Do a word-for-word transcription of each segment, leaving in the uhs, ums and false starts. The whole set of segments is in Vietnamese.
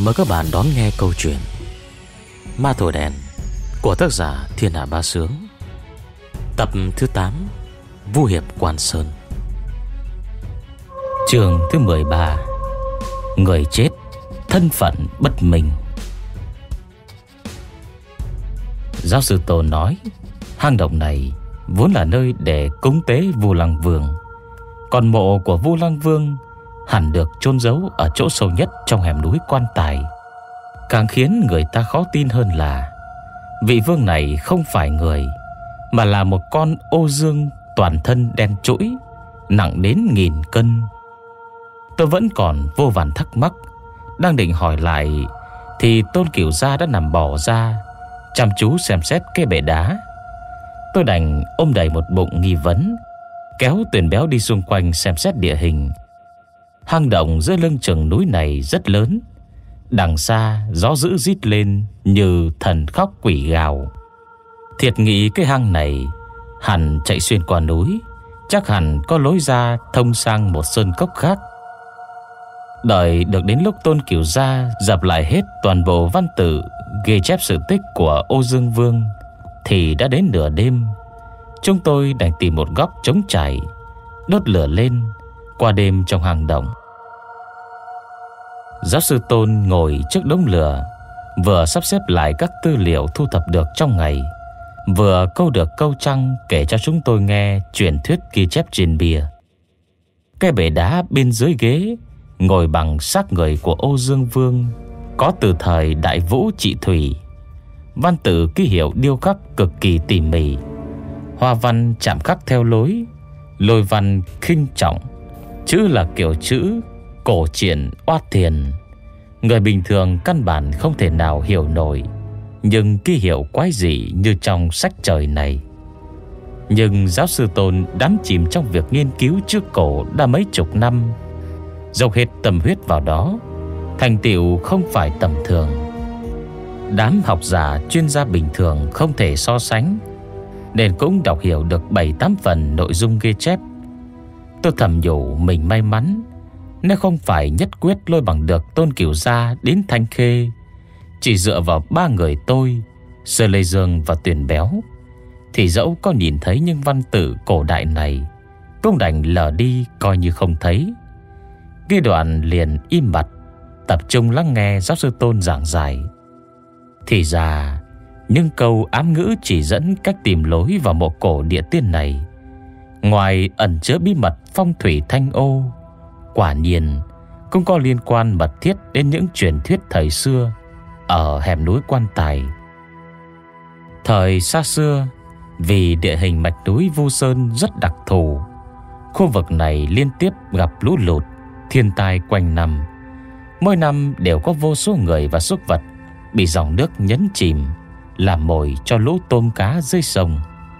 Mời các bạn đón nghe câu chuyện Ma Thổi Đèn của tác giả Thiên Hạ Bá Sướng, tập thứ tám, Vu Hiệp Quan Sơn. Chương thứ mười ba, Người chết thân phận bất minh. Giáo sư Tôn nói hang động này vốn là nơi để cúng tế Vu Lăng Vương, còn mộ của Vu Lăng Vương hẳn được chôn giấu ở chỗ sâu nhất trong hẻm núi Quan Tài. Càng khiến người ta khó tin hơn là vị vương này không phải người, mà là một con ô dương toàn thân đen trũi, nặng đến nghìn cân. Tôi vẫn còn vô vàn thắc mắc, đang định hỏi lại thì Tôn Cửu Gia đã nằm bò ra, chăm chú xem xét cái bệ đá. Tôi đành ôm đầy một bụng nghi vấn, kéo Tuyền Béo đi xung quanh xem xét địa hình. Hang động dưới lưng chừng núi này rất lớn. Đằng xa gió dữ rít lên như thần khóc quỷ gào. Thiệt nghĩ cái hang này hẳn chạy xuyên qua núi, chắc hẳn có lối ra thông sang một sơn cốc khác. Đợi được đến lúc Tôn Cửu Gia dập lại hết toàn bộ văn tự ghi chép sự tích của Ô Dương Vương thì đã đến nửa đêm. Chúng tôi đành tìm một góc trống trải, đốt lửa lên qua đêm trong hang động. Giáo sư Tôn ngồi trước đống lửa, vừa sắp xếp lại các tư liệu thu thập được trong ngày, vừa câu được câu trăng kể cho chúng tôi nghe truyền thuyết ghi chép trên bia. Cái bể đá bên dưới ghế ngồi bằng xác người của Ô Dương Vương có từ thời Đại Vũ Trị Thủy. Văn tự ký hiệu điêu khắc cực kỳ tỉ mỉ, hoa văn chạm khắc theo lối lôi văn khinh trọng, chữ là kiểu chữ cổ triển oát thiền, người bình thường căn bản không thể nào hiểu nổi, nhưng ký hiệu quái dị như trong sách trời này. Nhưng giáo sư Tôn đắm chìm trong việc nghiên cứu chữ cổ đã mấy chục năm, dốc hết tâm huyết vào đó, thành tựu không phải tầm thường. Đám học giả chuyên gia bình thường không thể so sánh, nên cũng đọc hiểu được bảy tám phần nội dung ghi chép. Tôi thầm nhủ mình may mắn, nếu không phải nhất quyết lôi bằng được Tôn Cửu Gia đến Thanh Khê, chỉ dựa vào ba người tôi, Sơ Lê Dương và Tuyền Béo, thì dẫu có nhìn thấy những văn tự cổ đại này cũng đành lờ đi coi như không thấy. Ghi đoạn liền im bặt, tập trung lắng nghe giáo sư Tôn giảng giải. Thì ra những câu ám ngữ chỉ dẫn cách tìm lối vào mộ cổ địa tiên này, ngoài ẩn chứa bí mật phong thủy Thanh Ô, quả nhiên cũng có liên quan mật thiết đến những truyền thuyết thời xưa ở hẻm núi Quan Tài. Thời xa xưa, vì địa hình mạch núi Vu Sơn rất đặc thù, khu vực này liên tiếp gặp lũ lụt, thiên tai quanh năm. Mỗi năm đều có vô số người và súc vật bị dòng nước nhấn chìm, làm mồi cho lũ tôm cá dưới sông.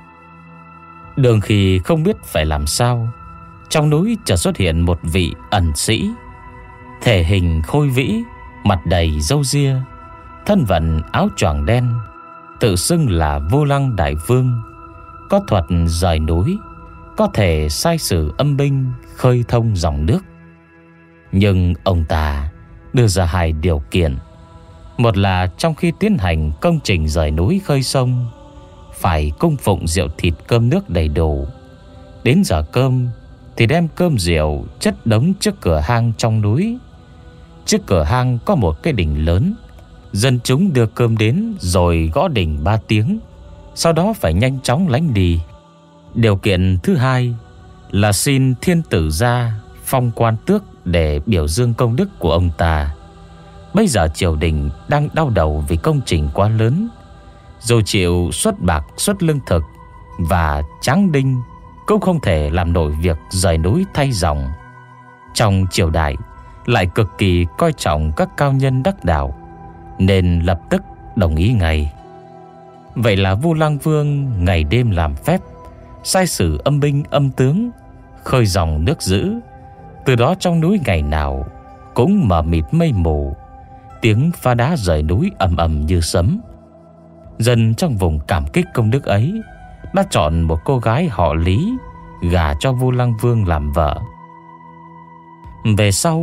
Đường khi không biết phải làm sao, trong núi chợt xuất hiện một vị ẩn sĩ, thể hình khôi vĩ, mặt đầy râu ria, thân vận áo choàng đen, tự xưng là Vô Lăng Đại Vương, có thuật rời núi, có thể sai sử âm binh, khơi thông dòng nước. Nhưng ông ta đưa ra hai điều kiện. Một là trong khi tiến hành công trình rời núi khơi sông, phải cung phụng rượu thịt cơm nước đầy đủ. Đến giờ cơm thì đem cơm rượu chất đống trước cửa hang trong núi. Trước cửa hang có một cái đình lớn, dân chúng đưa cơm đến rồi gõ đình ba tiếng, sau đó phải nhanh chóng lánh đi. Điều kiện thứ hai là xin thiên tử gia phong quan tước để biểu dương công đức của ông ta. Bây giờ triều đình đang đau đầu vì công trình quá lớn, dù chịu xuất bạc xuất lương thực và tráng đinh cũng không thể làm nổi việc rời núi thay dòng. Trong triều đại lại cực kỳ coi trọng các cao nhân đắc đạo, nên lập tức đồng ý ngay. Vậy là Vu Lăng Vương ngày đêm làm phép, sai sử âm binh âm tướng, khơi dòng nước dữ. Từ đó trong núi ngày nào cũng mờ mịt mây mù, tiếng phá đá rời núi ầm ầm như sấm. Dân trong vùng cảm kích công đức ấy đã chọn một cô gái họ Lý gả cho Vu Lăng Vương làm vợ. Về sau,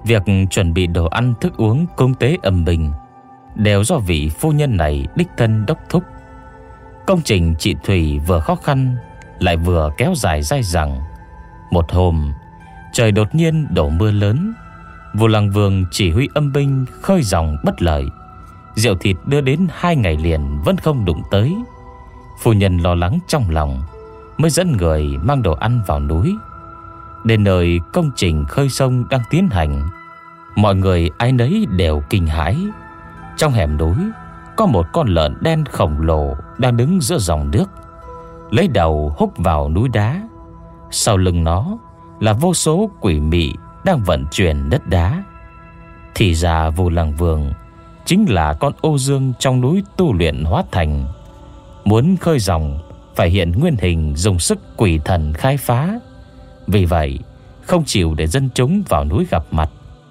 Việc chuẩn bị đồ ăn thức uống cúng tế âm binh đều do vị phu nhân này đích thân đốc thúc. Công trình trị thủy vừa khó khăn lại vừa kéo dài dai dẳng. Một hôm, trời đột nhiên đổ mưa lớn. Vua Lăng Vương chỉ huy âm binh khơi dòng bất lợi. Rượu thịt đưa đến hai ngày liền vẫn không đụng tới. Phu nhân lo lắng trong lòng, mới dẫn người mang đồ ăn vào núi. Đến nơi công trình khơi sông đang tiến hành, mọi người ai nấy đều kinh hãi. Trong hẻm núi có một con lợn đen khổng lồ đang đứng giữa dòng nước, lấy đầu húc vào núi đá. Sau lưng nó là vô số quỷ mị đang vận chuyển đất đá. Thì ra Vu Lăng Vương chính là con ô dương trong núi tu luyện hóa thành. Muốn khơi dòng phải hiện nguyên hình, dùng sức quỷ thần khai phá. Vì vậy không chịu để dân chúng vào núi gặp mặt.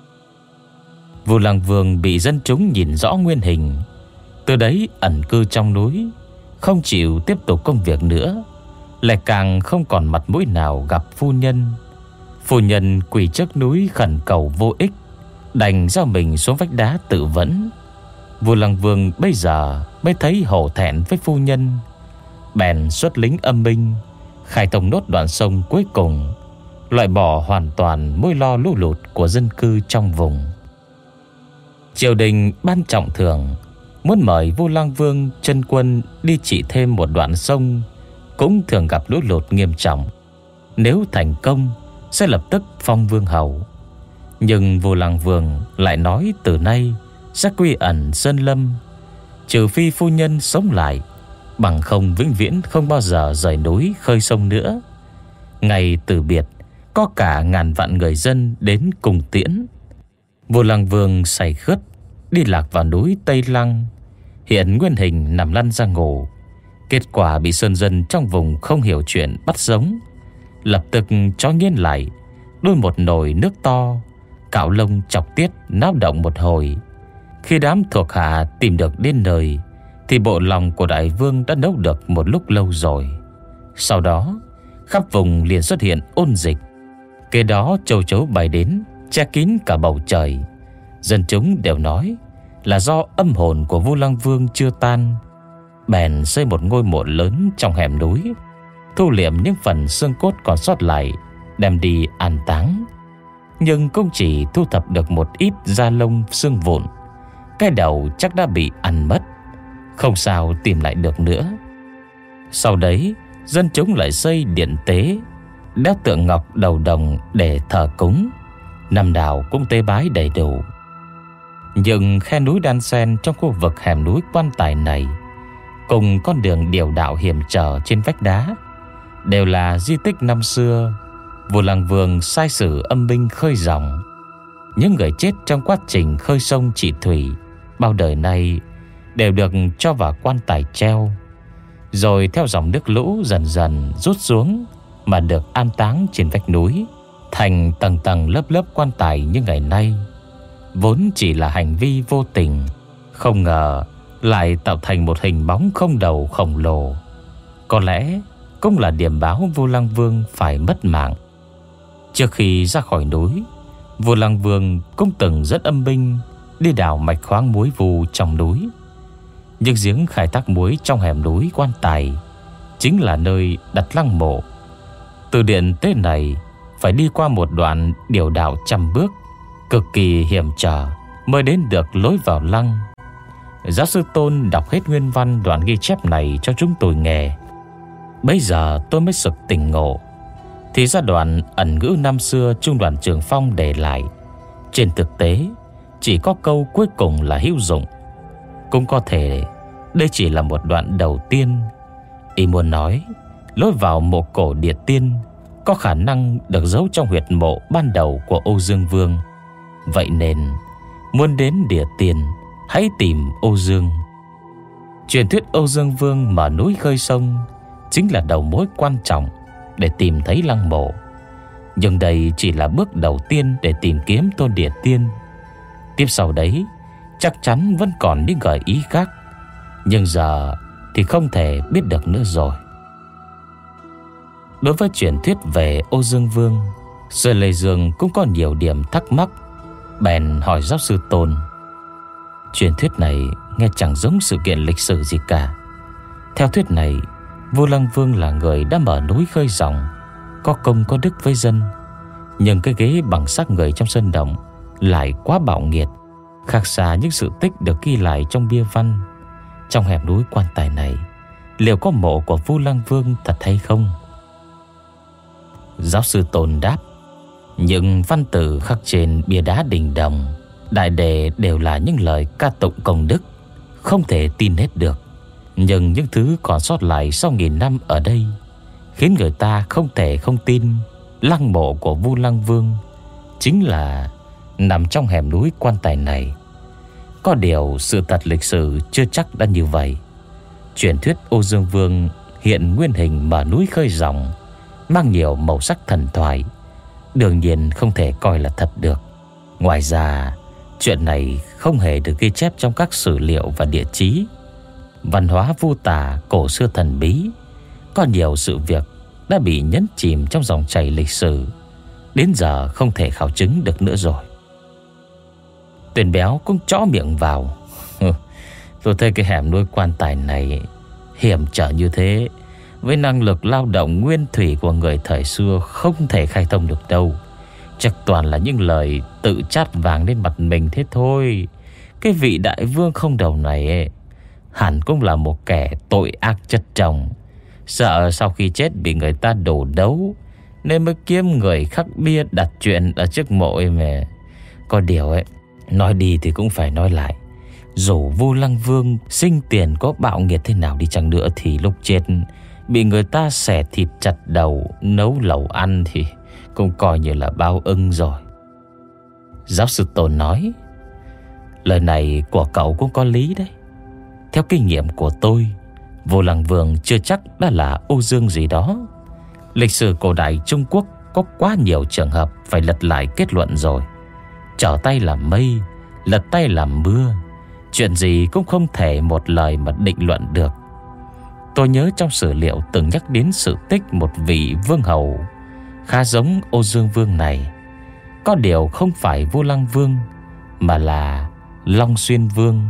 Vu Lăng Vương bị dân chúng nhìn rõ nguyên hình, từ đấy ẩn cư trong núi, không chịu tiếp tục công việc nữa. Lại càng không còn mặt mũi nào gặp phu nhân. Phu nhân quỳ trước núi khẩn cầu vô ích, đành giao mình xuống vách đá tự vẫn. Vu Lăng Vương bây giờ mới thấy hổ thẹn với phu nhân, bèn xuất lính âm binh khai thông nốt đoạn sông cuối cùng, loại bỏ hoàn toàn mối lo lũ lụt của dân cư trong vùng. Triều đình ban trọng thưởng, muốn mời Vu Lăng Vương chân quân đi trị thêm một đoạn sông cũng thường gặp lũ lụt nghiêm trọng. Nếu thành công sẽ lập tức phong vương hầu. Nhưng Vu Lăng Vương lại nói từ nay sẽ quy ẩn sơn lâm, trừ phi phu nhân sống lại, bằng không vĩnh viễn không bao giờ rời núi khơi sông nữa. Ngày từ biệt có cả ngàn vạn người dân đến cùng tiễn. Vu Lăng Vương say khướt đi lạc vào núi Tây Lăng, hiện nguyên hình nằm lăn ra ngủ. Kết quả bị sơn dân trong vùng không hiểu chuyện bắt sống, lập tức cho nghiến lại, đun một nồi nước to, cạo lông chọc tiết náo động một hồi. Khi đám thuộc hạ tìm được đến nơi thì bộ lòng của đại vương đã nấu được một lúc lâu rồi. Sau đó khắp vùng liền xuất hiện ôn dịch. Kế đó châu chấu bay đến che kín cả bầu trời. Dân chúng đều nói là do âm hồn của Vu Lăng Vương chưa tan, bèn xây một ngôi mộ lớn trong hẻm núi, thu liệm những phần xương cốt còn sót lại, đem đi an táng. Nhưng cũng chỉ thu thập được một ít da lông xương vụn. Cái đầu chắc đã bị ăn mất, không sao tìm lại được nữa. Sau đấy dân chúng lại xây điện tế, đắp tượng ngọc đầu đồng để thờ cúng, năm nào cũng tế bái đầy đủ. Nhưng khe núi đan xen trong khu vực hẻm núi quan tài này, cùng con đường điểu đạo hiểm trở trên vách đá, đều là di tích năm xưa Vu Lăng Vương sai sử âm binh khơi dòng. Những người chết trong quá trình khơi sông trị thủy bao đời nay đều được cho vào quan tài treo, rồi theo dòng nước lũ dần dần rút xuống mà được an táng trên vách núi, thành tầng tầng lớp lớp quan tài như ngày nay. Vốn chỉ là hành vi vô tình, không ngờ lại tạo thành một hình bóng không đầu khổng lồ. Có lẽ cũng là điểm báo Vu Lăng Vương phải mất mạng. Trước khi ra khỏi núi, Vu Lăng Vương cũng từng dẫn âm binh đi đào mạch khoáng muối vù trong núi. Những giếng khai thác muối trong hẻm núi quan tài chính là nơi đặt lăng mộ. Từ điện tế này phải đi qua một đoạn điểu đạo trăm bước, cực kỳ hiểm trở mới đến được lối vào lăng. Giáo sư Tôn đọc hết nguyên văn đoạn ghi chép này cho chúng tôi nghe. Bây giờ tôi mới sực tỉnh ngộ, thì ra đoạn ẩn ngữ năm xưa Trung đoàn Trường Phong để lại, trên thực tế chỉ có câu cuối cùng là hữu dụng. Cũng có thể đây chỉ là một đoạn đầu tiên. Ý muốn nói lối vào mộ cổ Địa Tiên có khả năng được giấu trong huyệt mộ ban đầu của Âu Dương Vương. Vậy nên muốn đến Địa Tiên, hãy tìm Âu Dương. Truyền thuyết Âu Dương Vương mở núi khơi sông chính là đầu mối quan trọng để tìm thấy lăng mộ. Nhưng đây chỉ là bước đầu tiên để tìm kiếm Tôn Địa Tiên. Tiếp sau đấy chắc chắn vẫn còn những gợi ý khác, nhưng giờ thì không thể biết được nữa rồi. Đối với truyền thuyết về Âu Dương Vương, Sở Lê Dương cũng có nhiều điểm thắc mắc. bèn hỏi giáo sư Tôn: Truyền thuyết này nghe chẳng giống sự kiện lịch sử gì cả. Theo thuyết này, vua Lăng Vương là người đã mở núi khơi dòng, có công có đức với dân. Nhưng cái ghế bằng xác người trong sơn động lại quá bạo nghiệt, khác xa những sự tích được ghi lại trong bia văn. Trong hẻm núi quan tài này, liệu có mộ của vua Lăng Vương thật hay không? Giáo sư Tôn đáp: Những văn tự khắc trên bia đá đình đồng, đại đề đều là những lời ca tụng công đức, không thể tin hết được. Nhưng những thứ còn sót lại sau nghìn năm ở đây khiến người ta không thể không tin lăng mộ của vua Lăng Vương chính là nằm trong hẻm núi quan tài này. Có điều sự thật lịch sử chưa chắc đã như vậy. Truyền thuyết Ô Dương Vương hiện nguyên hình mở núi khơi dòng, mang nhiều màu sắc thần thoại, đương nhiên không thể coi là thật được. Ngoài ra, chuyện này không hề được ghi chép trong các sử liệu và địa chí. Văn hóa vu tả cổ xưa thần bí, có nhiều sự việc đã bị nhấn chìm trong dòng chảy lịch sử, đến giờ không thể khảo chứng được nữa rồi. Tuyền Béo cũng chõ miệng vào: Tôi thấy cái hẻm núi quan tài này hiểm trở như thế, với năng lực lao động nguyên thủy của người thời xưa không thể khai thông được đâu. Chắc toàn là những lời tự chát vàng lên mặt mình thế thôi. Cái vị đại vương không đầu này ấy, hẳn cũng là một kẻ tội ác chất chồng, sợ sau khi chết bị người ta đổ đấu nên mới kiếm người khắc bia đặt chuyện ở trước mộ ấy mà. Có điều ấy, nói đi thì cũng phải nói lại, dù vua Lăng Vương sinh tiền có bạo nghiệt thế nào đi chăng nữa thì lúc chết bị người ta xẻ thịt chặt đầu nấu lẩu ăn thì cũng coi như là báo ưng rồi. Giáo sư Tôn nói: Lời này của cậu cũng có lý đấy. Theo kinh nghiệm của tôi, vua Lăng Vương chưa chắc đã là Ô Dương gì đó. Lịch sử cổ đại Trung Quốc có quá nhiều trường hợp phải lật lại kết luận rồi. Trở tay làm mây, lật tay làm mưa, chuyện gì cũng không thể một lời mà định luận được. Tôi nhớ trong sử liệu từng nhắc đến sự tích một vị vương hầu khá giống Ô Dương Vương này. Có điều không phải vua Lăng Vương, mà là Long Xuyên Vương.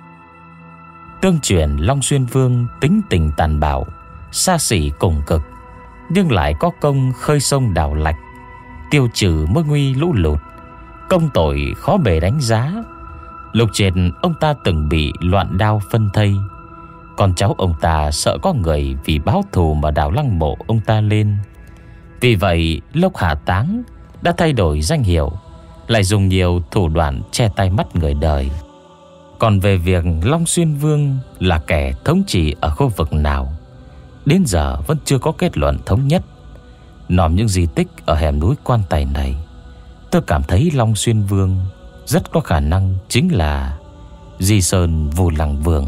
Tương truyền Long Xuyên Vương tính tình tàn bạo, xa xỉ cùng cực, nhưng lại có công khơi sông đào lạch, tiêu trừ mối nguy lũ lụt, công tội khó bề đánh giá. Lúc trên ông ta từng bị loạn đao phân thây. Con cháu ông ta sợ có người vì báo thù mà đào lăng mộ ông ta lên. Vì vậy lúc hạ táng đã thay đổi danh hiệu, lại dùng nhiều thủ đoạn che tai mắt người đời. Còn về việc Long Xuyên Vương là kẻ thống trị ở khu vực nào, đến giờ vẫn chưa có kết luận thống nhất. Nòm những di tích ở hẻm núi quan tài này, tôi cảm thấy Long Xuyên Vương rất có khả năng chính là Di Sơn Vù Lăng Vương.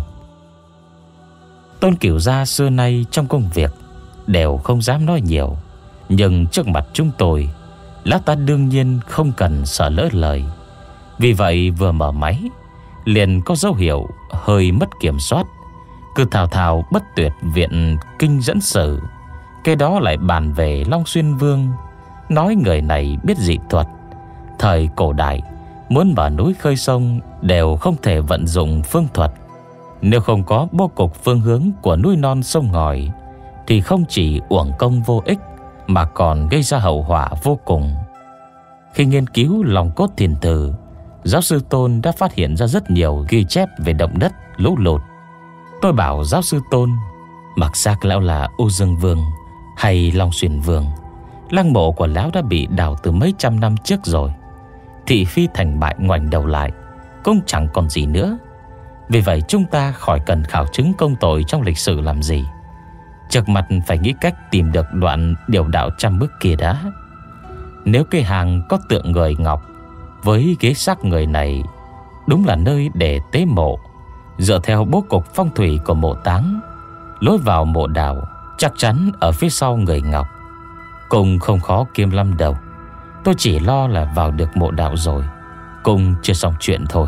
Tôn Cửu Gia xưa nay trong công việc đều không dám nói nhiều, nhưng trước mặt chúng tôi, lão ta đương nhiên không cần sợ lỡ lời. Vì vậy vừa mở máy liền có dấu hiệu hơi mất kiểm soát, cứ thào thào bất tuyệt viện kinh dẫn sử. Cái đó lại bàn về Long Xuyên Vương, nói người này biết dị thuật. Thời cổ đại muốn mở núi khơi sông đều không thể vận dụng phương thuật. Nếu không có bố cục phương hướng của núi non sông ngòi thì không chỉ uổng công vô ích mà còn gây ra hậu họa vô cùng. Khi nghiên cứu lòng cốt thiền tử, giáo sư Tôn đã phát hiện ra rất nhiều ghi chép về động đất, lũ lụt. Tôi bảo giáo sư Tôn, mặc xác lão là Ô Dương Vương hay Long Xuyên Vương, lăng mộ của lão đã bị đào từ mấy trăm năm trước rồi. Thị phi thành bại ngoảnh đầu lại, cũng chẳng còn gì nữa. Vì vậy chúng ta khỏi cần khảo chứng công tội trong lịch sử làm gì. Trước mặt phải nghĩ cách tìm được đoạn điều đạo trăm bước kia đã. Nếu cái hàng có tượng người ngọc với ghế xác người này đúng là nơi để tế mộ, dựa theo bố cục phong thủy của mộ táng, lối vào mộ đào chắc chắn ở phía sau người ngọc, cũng không khó kiếm lắm đâu. Tôi chỉ lo là vào được mộ đạo rồi cũng chưa xong chuyện thôi.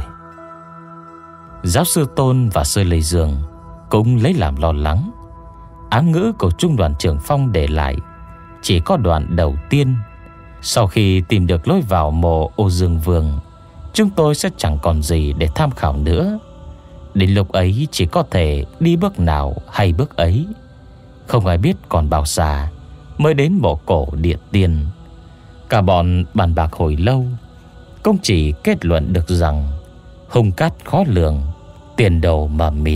Giáo sư Tôn và Sư Lê Dương cũng lấy làm lo lắng. Ám ngữ của Trung đoàn trưởng Phong để lại chỉ có đoạn đầu tiên. Sau khi tìm được lối vào mộ Ô Dương Vương chúng tôi sẽ chẳng còn gì để tham khảo nữa. Đến lúc ấy chỉ có thể đi bước nào hay bước ấy. Không ai biết còn bao xa mới đến mộ cổ địa tiên. Cả bọn bàn bạc hồi lâu, cũng chỉ kết luận được rằng hung cát khó lường, tiền đồ mờ mịt.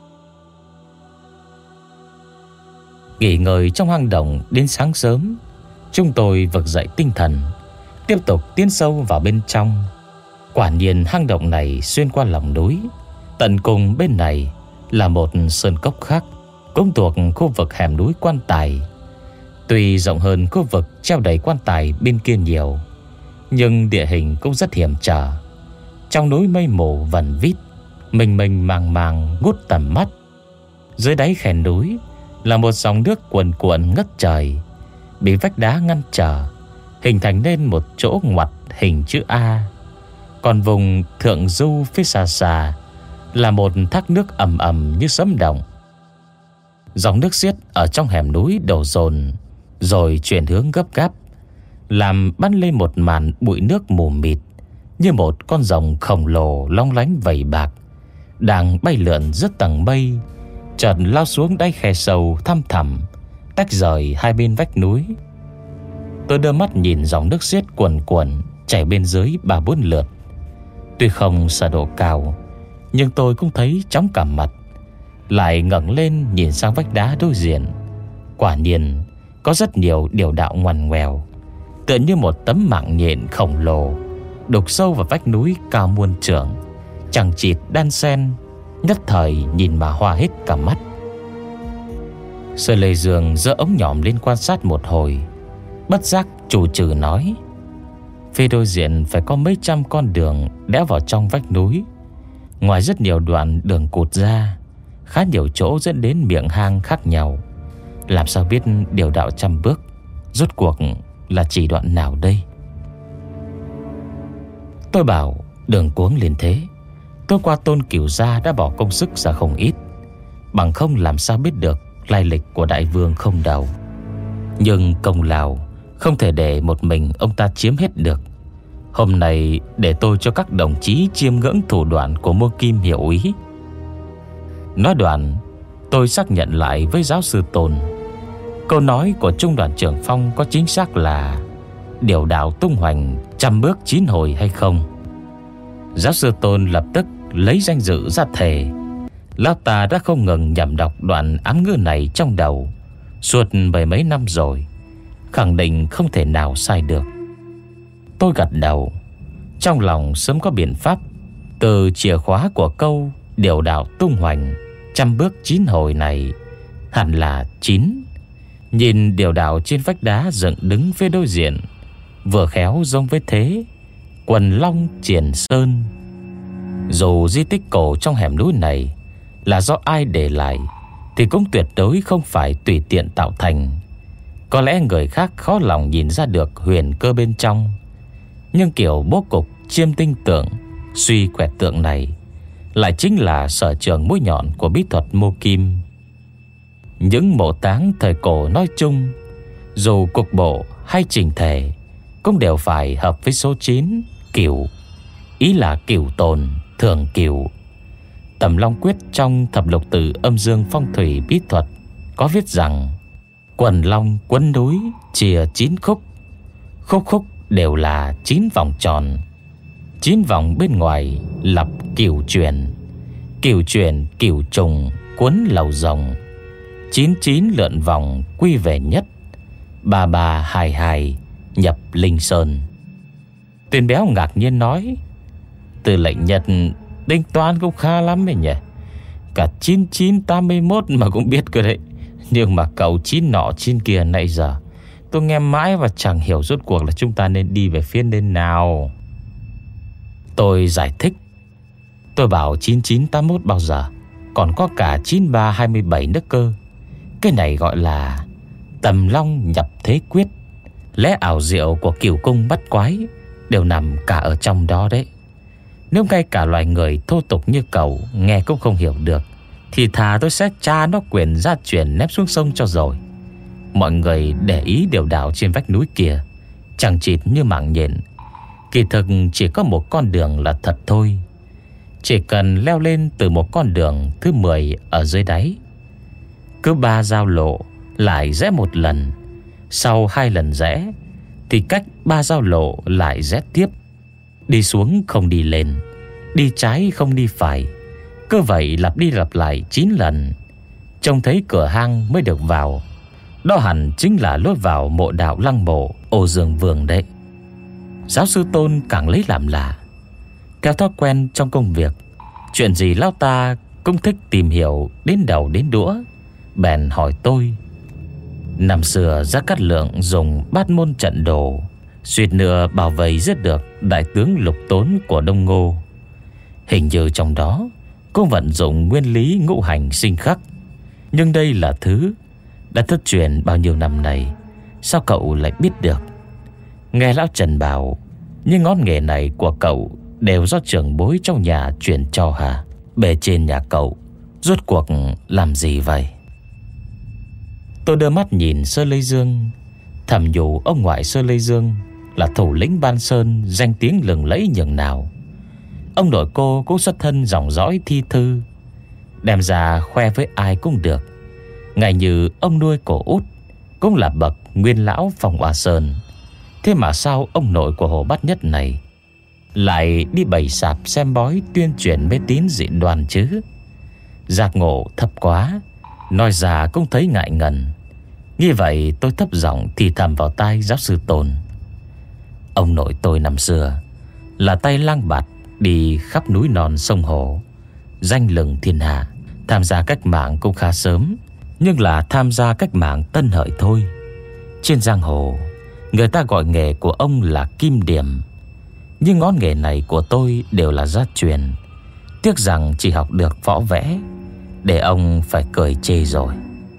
Nghỉ ngơi trong hang động đến sáng sớm, chúng tôi vực dậy tinh thần, tiếp tục tiến sâu vào bên trong. Quả nhiên hang động này xuyên qua lòng núi, tận cùng bên này là một sơn cốc khác, cũng thuộc khu vực hẻm núi Quan Tài. Tuy rộng hơn khu vực treo đầy quan tài bên kia nhiều, nhưng địa hình cũng rất hiểm trở. Trong núi mây mù vần vít, mênh mênh màng màng ngút tầm mắt. Dưới đáy khe núi là một dòng nước cuồn cuộn ngất trời, bị vách đá ngăn trở, hình thành nên một chỗ ngoặt hình chữ A. Còn vùng thượng du phía xa xa là một thác nước ầm ầm như sấm động. Dòng nước xiết ở trong hẻm núi đổ dồn rồi chuyển hướng gấp gáp, làm bắn lên một màn bụi nước mù mịt, như một con rồng khổng lồ long lánh vảy bạc đang bay lượn giữa tầng mây, chợt lao xuống đáy khe sâu thăm thẳm, tách rời hai bên vách núi. Tôi đưa mắt nhìn dòng nước xiết cuồn cuộn chảy bên dưới ba bốn lượt. Tuy không sợ độ cao, nhưng tôi cũng thấy chóng cả mặt. Lại ngẩng lên nhìn sang vách đá đối diện. Quả nhiên có rất nhiều điều đạo ngoằn ngoèo, tựa như một tấm mạng nhện khổng lồ đục sâu vào vách núi cao muôn trượng, chẳng chịt đan xen, nhất thời nhìn mà hoa hết cả mắt. Sở Lê Dương giơ ống nhòm lên quan sát một hồi, bất giác chủ trừ nói: phía đối diện phải có mấy trăm con đường đẽo vào trong vách núi. Ngoài rất nhiều đoạn đường cụt ra, khá nhiều chỗ dẫn đến miệng hang khác nhau. Làm sao biết điều đạo trăm bước rốt cuộc là chỉ đoạn nào đây? Tôi bảo đừng cuống lên thế. Tôi qua Tôn Cửu gia đã bỏ công sức ra không ít, bằng không làm sao biết được lai lịch của đại vương không đầu. Nhưng công lao không thể để một mình ông ta chiếm hết được. Hôm nay để tôi cho các đồng chí chiêm ngưỡng thủ đoạn của Mô Kim hiệu ý. Nói đoạn, tôi xác nhận lại với giáo sư Tôn, câu nói của trung đoàn trưởng Phong có chính xác là điều đạo tung hoành trăm bước chín hồi hay không. Giáo sư Tôn lập tức lấy danh dự ra thề. Lão ta đã không ngừng nhẩm đọc đoạn ám ngữ này trong đầu suốt mười mấy năm rồi, khẳng định không thể nào sai được. Tôi gật đầu, trong lòng sớm có biện pháp. Từ chìa khóa của câu điều đạo tung hoành trăm bước chín hồi này hẳn là chín. Nhìn điều đạo trên vách đá dựng đứng phía đối diện, vừa khéo giống với thế Quần Long Triển Sơn. Dù di tích cổ trong hẻm núi này là do ai để lại, thì cũng tuyệt đối không phải tùy tiện tạo thành. Có lẽ người khác khó lòng nhìn ra được huyền cơ bên trong, nhưng kiểu bố cục chiêm tinh tượng, suy quẹt tượng này lại chính là sở trường mũi nhọn của bí thuật Mô Kim. Những mộ táng thời cổ nói chung, dù cục bộ hay chỉnh thể, cũng đều phải hợp với số chín, cửu. Ý là cửu tồn, thường cửu. Tầm Long Quyết trong thập lục tự âm dương phong thủy bí thuật có viết rằng quần long quấn núi chia chín khúc, khúc khúc đều là chín vòng tròn. Chín vòng bên ngoài lập cửu chuyển, cửu chuyển cửu trùng cuốn lầu rồng. Chín chín lượn vòng quy về nhất, ba ba hai hai nhập linh sơn. Tên béo ngạc nhiên nói: Tư lệnh Nhật tính toán cũng khá lắm ấy nhỉ. Cả chín chín tám mươi mốt mà cũng biết cơ đấy. Nhưng mà cậu chín nọ chín kia nãy giờ tôi nghe mãi và chẳng hiểu rốt cuộc là chúng ta nên đi về phía bên nào. Tôi giải thích. Tôi bảo chín chín tám mốt bao giờ, còn có cả chín ba hai mươi bảy nữa cơ. Cái này gọi là Tầm Long nhập thế quyết. Lẽ ảo diệu của cửu cung bắt quái đều nằm cả ở trong đó đấy. Nếu ngay cả loài người thô tục như cậu nghe cũng không hiểu được, thì thà tôi sẽ tra nó quyền gia truyền ném xuống sông cho rồi. Mọi người để ý điều đạo trên vách núi kia, chẳng chịt như mảng nhện, Kỳ thực chỉ có một con đường là thật thôi. Chỉ cần leo lên từ một con đường thứ mười ở dưới đáy, cứ ba giao lộ lại rẽ một lần. Sau hai lần rẽ thì cách ba giao lộ lại rẽ tiếp. Đi xuống không đi lên, đi trái không đi phải. Cứ vậy lặp đi lặp lại chín lần. Trông thấy cửa hang mới được vào. Đó hẳn chính là lối vào mộ đạo Lăng Mộ Ô Dương Vương đấy. Giáo sư Tôn càng lấy làm lạ. Theo thói quen trong công việc, chuyện gì lão ta cũng thích tìm hiểu đến đầu đến đũa. Bèn hỏi tôi. Năm xưa Gia Cát Lượng dùng bát môn trận đồ, suýt nữa bảo vệ giết được đại tướng Lục Tốn của Đông Ngô. Hình như trong đó cũng vận dụng nguyên lý ngũ hành sinh khắc. Nhưng đây là thứ đã thất truyền bao nhiêu năm nay, sao cậu lại biết được? Nghe lão Trần bảo, những ngón nghề này của cậu đều do trưởng bối trong nhà truyền cho hả? Bề trên nhà cậu rốt cuộc làm gì vậy? Tôi đưa mắt nhìn Sơ Lê Dương, thầm nhủ ông ngoại Sơ Lê Dương là thủ lĩnh Ban Sơn danh tiếng lừng lẫy nhường nào. Ông nội cô cũng xuất thân dòng dõi thi thư, đem ra khoe với ai cũng được. Ngay như ông nuôi của út cũng là bậc nguyên lão Phong Hoa Sơn. Thế mà sao ông nội của Hồ Bát Nhất này lại đi bày sạp xem bói tuyên truyền mê tín dị đoan chứ? Giác ngộ thấp quá, nói ra cũng thấy ngại ngần. Như vậy tôi thấp giọng thì thầm vào tai giáo sư Tôn. Ông nội tôi năm xưa là tay lang bạt đi khắp núi non sông hồ, danh lừng thiên hạ. Tham gia cách mạng cũng khá sớm, nhưng là tham gia cách mạng tân hợi thôi. Trên giang hồ, người ta gọi nghề của ông là kim điểm. Nhưng ngón nghề này của tôi đều là gia truyền. Tiếc rằng chỉ học được võ vẽ, để ông phải cười chê rồi.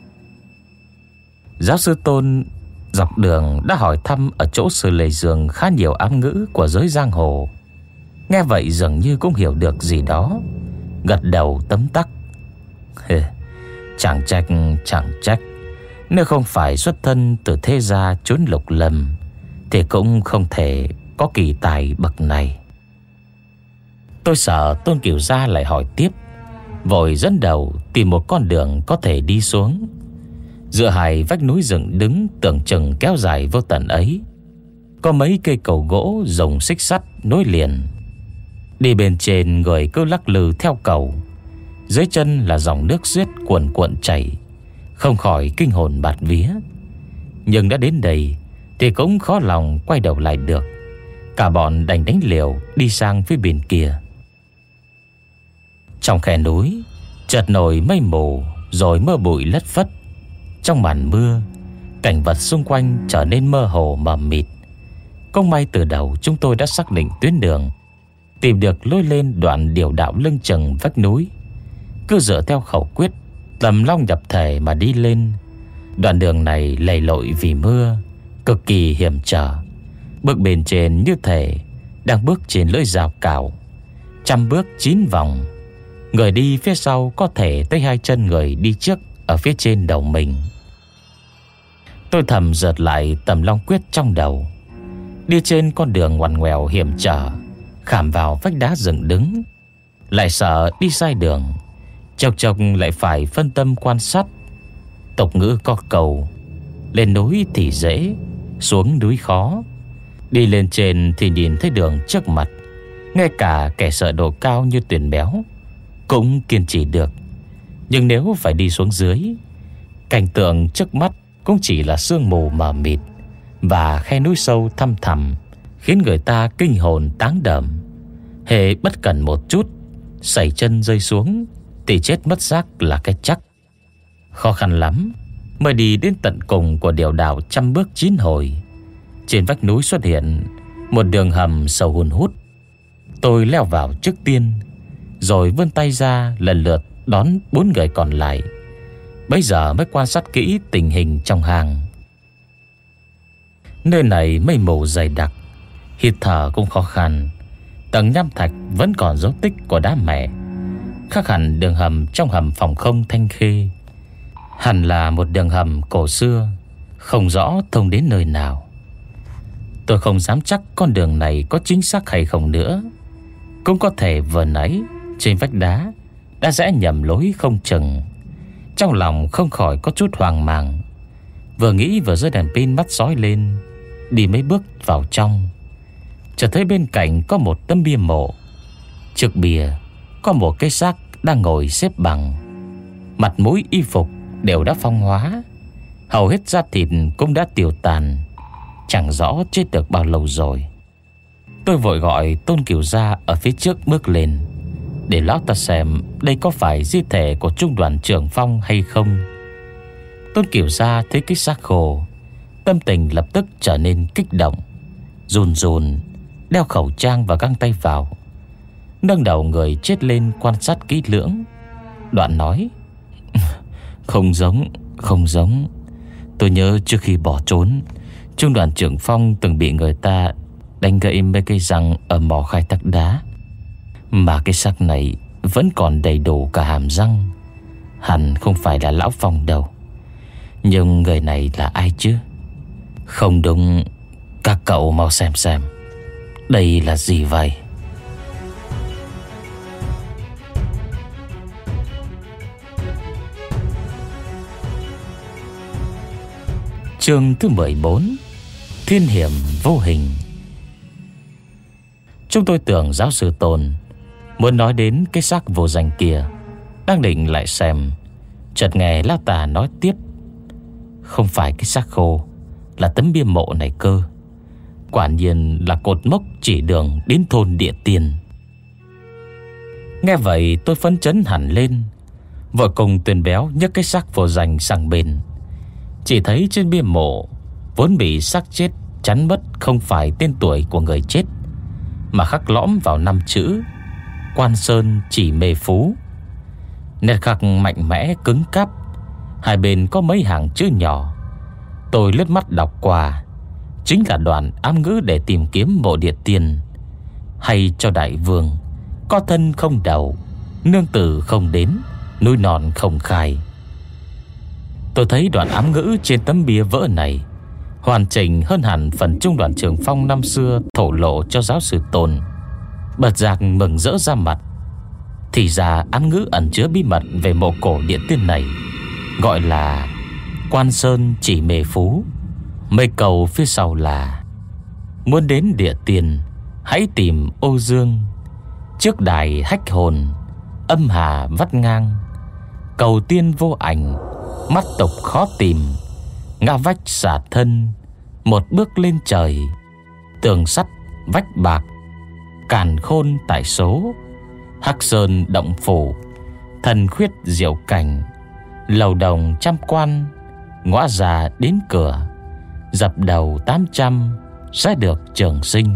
Giáo sư Tôn dọc đường đã hỏi thăm ở chỗ Sư Lê Dương khá nhiều ám ngữ của giới giang hồ. Nghe vậy dường như cũng hiểu được gì đó, gật đầu tấm tắc. Chẳng trách, chẳng trách. Nếu không phải xuất thân từ thế gia chốn lục lâm thì cũng không thể có kỳ tài bậc này. Tôi sợ Tôn Cửu Gia lại hỏi tiếp, vội dẫn đầu tìm một con đường có thể đi xuống. Giữa hai vách núi dựng đứng tưởng chừng kéo dài vô tận ấy, có mấy cây cầu gỗ dùng xích sắt nối liền. Đi bên trên người cứ lắc lư theo cầu, dưới chân là dòng nước xiết cuồn cuộn chảy, không khỏi kinh hồn bạt vía. Nhưng đã đến đây thì cũng khó lòng quay đầu lại được. Cả bọn đành đánh liều đi sang phía bên kia. Trong khe núi chợt nổi mây mù, rồi mưa bụi lất phất. Trong màn mưa, cảnh vật xung quanh trở nên mơ hồ mờ mịt. Không may từ đầu chúng tôi đã xác định tuyến đường, tìm được lối lên đoạn điều đạo lưng chừng vách núi. Cứ dựa theo khẩu quyết tầm long nhập thể mà đi lên. Đoạn đường này lầy lội vì mưa, cực kỳ hiểm trở. Bước bên trên như thể đang bước trên lưỡi rào cào, trăm bước chín vòng. Người đi phía sau có thể tới hai chân người đi trước ở phía trên đầu mình. Tôi thầm giật lại tầm long quyết trong đầu. Đi trên con đường ngoằn ngoèo hiểm trở, khảm vào vách đá dựng đứng, lại sợ đi sai đường, chốc chốc lại phải phân tâm quan sát. Tục ngữ có câu, lên núi thì dễ, xuống núi khó. Đi lên trên thì nhìn thấy đường trước mặt, ngay cả kẻ sợ độ cao như Tuyền Béo cũng kiên trì được. Nhưng nếu phải đi xuống dưới, cảnh tượng trước mắt cũng chỉ là sương mù mờ mịt và khe núi sâu thăm thẳm, khiến người ta kinh hồn táng đờm. Hễ bất cẩn một chút, sẩy chân rơi xuống thì chết mất xác là cái chắc. Khó khăn lắm mới đi đến tận cùng của điều đạo trăm bước chín hồi. Trên vách núi xuất hiện một đường hầm sâu hun hút. Tôi leo vào trước tiên, rồi vươn tay ra lần lượt đón bốn người còn lại. Bây giờ mới quan sát kỹ tình hình trong hang. Nơi này mây mù dày đặc, hít thở cũng khó khăn. Tầng nham thạch vẫn còn dấu tích của đá mẹ, khác hẳn đường hầm trong hầm phòng không Thanh Khê. Hẳn là một đường hầm cổ xưa, không rõ thông đến nơi nào. Tôi không dám chắc con đường này có chính xác hay không nữa. Cũng có thể vừa nãy trên vách đá đã rẽ nhầm lối không chừng. Trong lòng không khỏi có chút hoang mang. Vừa nghĩ vừa giơ đèn pin mắt sói lên, đi mấy bước vào trong, chợt thấy bên cạnh có một tấm bia mộ. Trước bia có một cái xác đang ngồi xếp bằng. Mặt mũi y phục đều đã phong hóa, hầu hết da thịt cũng đã tiêu tàn, chẳng rõ chết được bao lâu rồi. Tôi vội gọi Tôn Cửu Gia ở phía trước bước lên, để lão ta xem đây có phải di thể của trung đoàn trưởng Phong hay không. Tôn Cửu Gia thấy cái xác khô, tâm tình lập tức trở nên kích động, run run đeo khẩu trang và găng tay vào, nâng đầu người chết lên quan sát kỹ lưỡng. Đoạn nói: Không giống, không giống. Tôi nhớ trước khi bỏ trốn, trung đoàn trưởng Phong từng bị người ta đánh gãy mấy cây răng ở mỏ khai thác đá, mà cái xác này vẫn còn đầy đủ cả hàm răng. Hẳn không phải là lão Phong đâu. Nhưng người này là ai chứ? Không đúng. Các cậu mau xem xem đây là gì vậy. Chương thứ mười bốn: Thiên hiểm vô hình. Chúng tôi tưởng giáo sư Tôn muốn nói đến cái xác vô danh kia, đang định lại xem, chợt nghe lão ta nói tiếp: Không phải cái xác khô, là tấm bia mộ này cơ. Quả nhiên là cột mốc chỉ đường đến thôn Địa Tiên. Nghe vậy tôi phấn chấn hẳn lên, vội cùng Tuyền Béo nhấc cái xác vô danh sang bên. Chỉ thấy trên bia mộ vốn bị xác chết chắn mất không phải tên tuổi của người chết, mà khắc lõm vào năm chữ Quan Sơn Chỉ Mê Phú. Nét khắc mạnh mẽ cứng cáp, hai bên có mấy hàng chữ nhỏ. Tôi lướt mắt đọc qua, chính là đoạn ám ngữ để tìm kiếm mộ Địa Tiên. Hay cho đại vương: Có thân không đầu, nương tử không đến, núi non không khai. Tôi thấy đoạn ám ngữ trên tấm bia vỡ này hoàn chỉnh hơn hẳn phần trung đoàn trưởng Phong năm xưa thổ lộ cho giáo sư Tôn. Bật giác mừng rỡ ra mặt. Thì ra ám ngữ ẩn chứa bí mật về mộ cổ Địa Tiên này, gọi là Quan Sơn Chỉ Mê Phú. Mấy câu phía sau là: Muốn đến Địa Tiên, hãy tìm ô dương, trước đài hách hồn, âm hà vắt ngang, cầu tiên vô ảnh, mắt tục khó tìm, ngã vách xả thân, một bước lên trời, tường sắt vách bạc, càn khôn tại số, hắc sơn động phủ, thần khuyết diệu cảnh, lầu đồng trăm quan, ngõ già đến cửa, dập đầu tám trăm sẽ được trường sinh.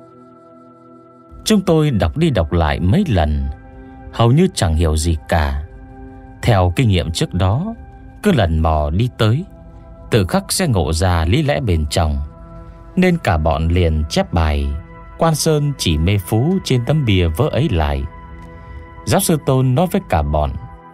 Chúng tôi đọc đi đọc lại mấy lần, hầu như chẳng hiểu gì cả. Theo kinh nghiệm trước đó, cứ lần mò đi tới, tự khắc sẽ ngộ ra lý lẽ bên trong, nên cả bọn liền chép bài Quan Sơn Chỉ Mê Phú trên tấm bia vỡ ấy lại. Giáo sư Tôn nói với cả bọn: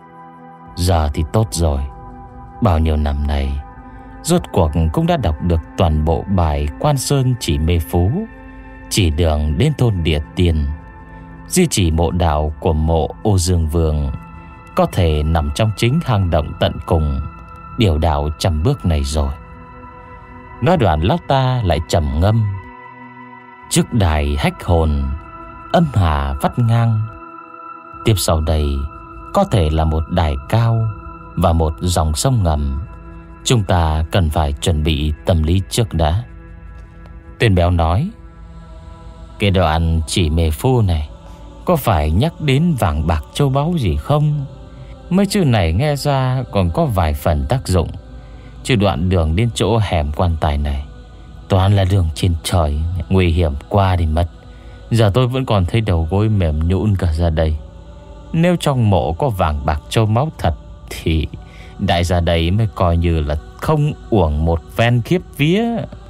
Giờ thì tốt rồi, bao nhiêu năm nay rốt cuộc cũng đã đọc được toàn bộ bài Quan Sơn Chỉ Mê Phú, chỉ đường đến thôn Địa Tiên. Di chỉ mộ đạo của mộ Ô Dương Vương có thể nằm trong chính hang động tận cùng điều đạo trăm bước này rồi. Nói đoạn lão ta lại trầm ngâm: Trước đài hách hồn, âm hà vắt ngang. Tiếp sau đây có thể là một đài cao và một dòng sông ngầm. Chúng ta cần phải chuẩn bị tâm lý trước đã. Tên Béo nói: Cái đoạn Chỉ Mê Phú này có phải nhắc đến vàng bạc châu báu gì không? Mấy chữ này nghe ra còn có vài phần tác dụng, chứ đoạn đường đến chỗ hẻm quan tài này toàn là đường trên trời, nguy hiểm qua đi mất. Giờ tôi vẫn còn thấy đầu gối mềm nhũn cả ra đây. Nếu trong mộ có vàng bạc châu báu thật thì đại gia đây mới coi như là không uổng một phen khiếp vía.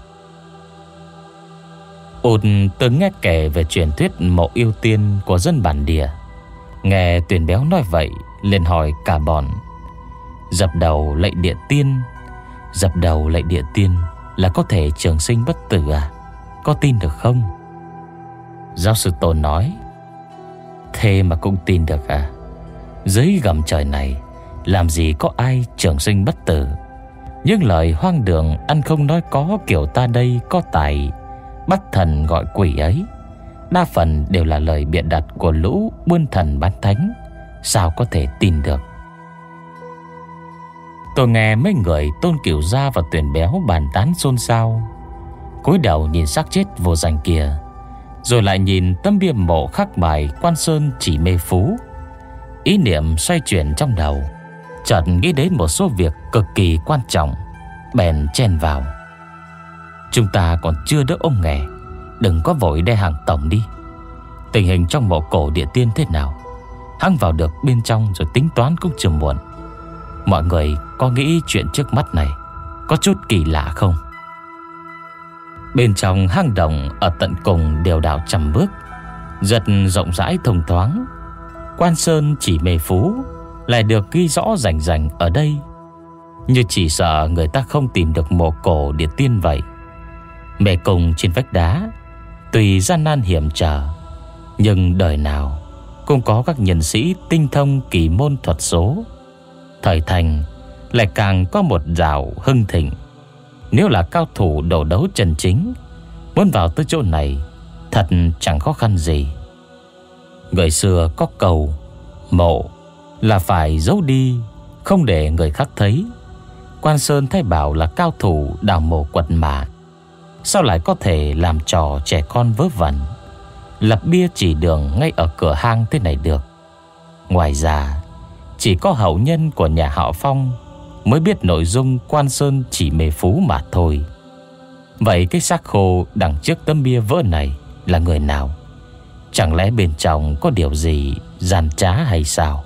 Ôn từng nghe kể về truyền thuyết mộ yêu tiên của dân bản địa. Nghe Tuyền Béo nói vậy, liền hỏi cả bọn: Dập đầu lạy Địa Tiên, dập đầu lạy Địa Tiên là có thể trường sinh bất tử à? có tin được không? Giáo sư Tôn nói: Thế mà cũng tin được à? Dưới gầm trời này làm gì có ai trường sinh bất tử. Những lời hoang đường ăn không nói có kiểu ta đây có tài bắt thần gọi quỷ ấy, đa phần đều là lời bịa đặt của lũ buôn thần bán thánh, sao có thể tin được. Tôi nghe mấy người Tôn Cửu Gia và Tuyển Béo bàn tán xôn xao, cúi đầu nhìn xác chết vô danh kia, rồi lại nhìn tấm bia mộ khắc bài Quan Sơn Chỉ Mê Phú. Ý niệm xoay chuyển trong đầu, chợt nghĩ đến một số việc cực kỳ quan trọng, bèn chen vào: Chúng ta còn chưa đỡ ông nghè, đừng có vội đe hàng tổng đi. Tình hình trong mộ cổ địa tiên thế nào, hăng vào được bên trong rồi tính toán cũng chưa muộn. Mọi người có nghĩ chuyện trước mắt này có chút kỳ lạ không? Bên trong hang động ở tận cùng đều đảo trăm bước, rất rộng rãi thông thoáng. Quan Sơn Chỉ Mê Phú lại được ghi rõ rành rành ở đây, như chỉ sợ người ta không tìm được mộ cổ địa tiên vậy. Mê cung trên vách đá tuy gian nan hiểm trở, nhưng đời nào cũng có các nhân sĩ tinh thông kỳ môn thuật số. Thời thành lại càng có một dạo hưng thịnh. Nếu là cao thủ đấu đấu chân chính, muốn vào tới chỗ này thật chẳng khó khăn gì. Người xưa có câu: mộ là phải giấu đi, không để người khác thấy. Quan Sơn Thái Bảo là cao thủ đào mộ quật mả, sao lại có thể làm trò trẻ con vớ vẩn, lập bia chỉ đường ngay ở cửa hang thế này được? Ngoài ra, chỉ có hậu nhân của nhà họ Phong mới biết nội dung Quan Sơn Chỉ Mê Phú mà thôi. Vậy cái xác khô đằng trước tấm bia vỡ này là người nào? Chẳng lẽ bên trong có điều gì gian trá hay sao?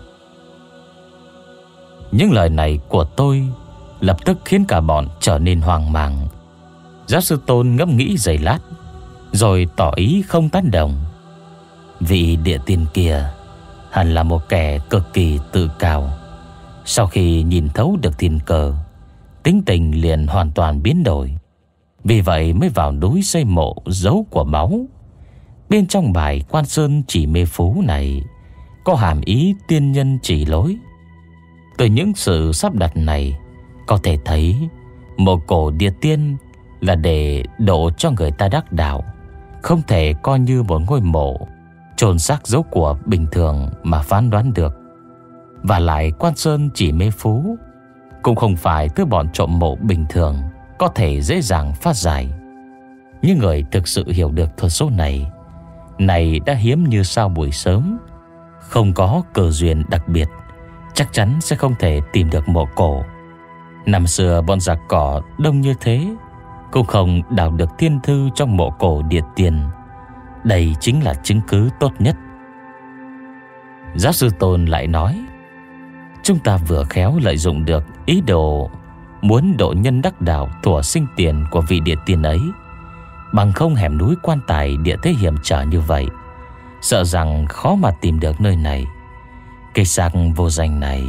Những lời này của tôi lập tức khiến cả bọn trở nên hoang mang. Giáo sư Tôn ngẫm nghĩ giây lát, rồi tỏ ý không tán đồng. Vị địa tiên kia hẳn là một kẻ cực kỳ tự cao. Sau khi nhìn thấu được thiên cơ, tính tình liền hoàn toàn biến đổi. Vì vậy mới vào núi xây mộ giấu của báu. Bên trong bài Quan Sơn Chỉ Mê Phú này có hàm ý tiên nhân chỉ lối. Từ những sự sắp đặt này có thể thấy mộ cổ địa tiên là để độ cho người ta đắc đạo, không thể coi như một ngôi mộ chôn xác giấu của bình thường mà phán đoán được. Và lại Quan Sơn Chỉ Mê Phú cũng không phải thứ bọn trộm mộ bình thường có thể dễ dàng phát giải. Những người thực sự hiểu được thuật số này này đã hiếm như sao buổi sớm, không có cơ duyên đặc biệt chắc chắn sẽ không thể tìm được mộ cổ. Năm xưa bọn giặc cỏ đông như thế cũng không đào được thiên thư trong mộ cổ địa tiên. Đây chính là chứng cứ tốt nhất. Giáo sư Tôn lại nói: Chúng ta vừa khéo lợi dụng được ý đồ muốn độ nhân đắc đạo thuở sinh tiền của vị địa tiên ấy. Bằng không hẻm núi quan tài địa thế hiểm trở như vậy, sợ rằng khó mà tìm được nơi này. Cây xác vô danh này.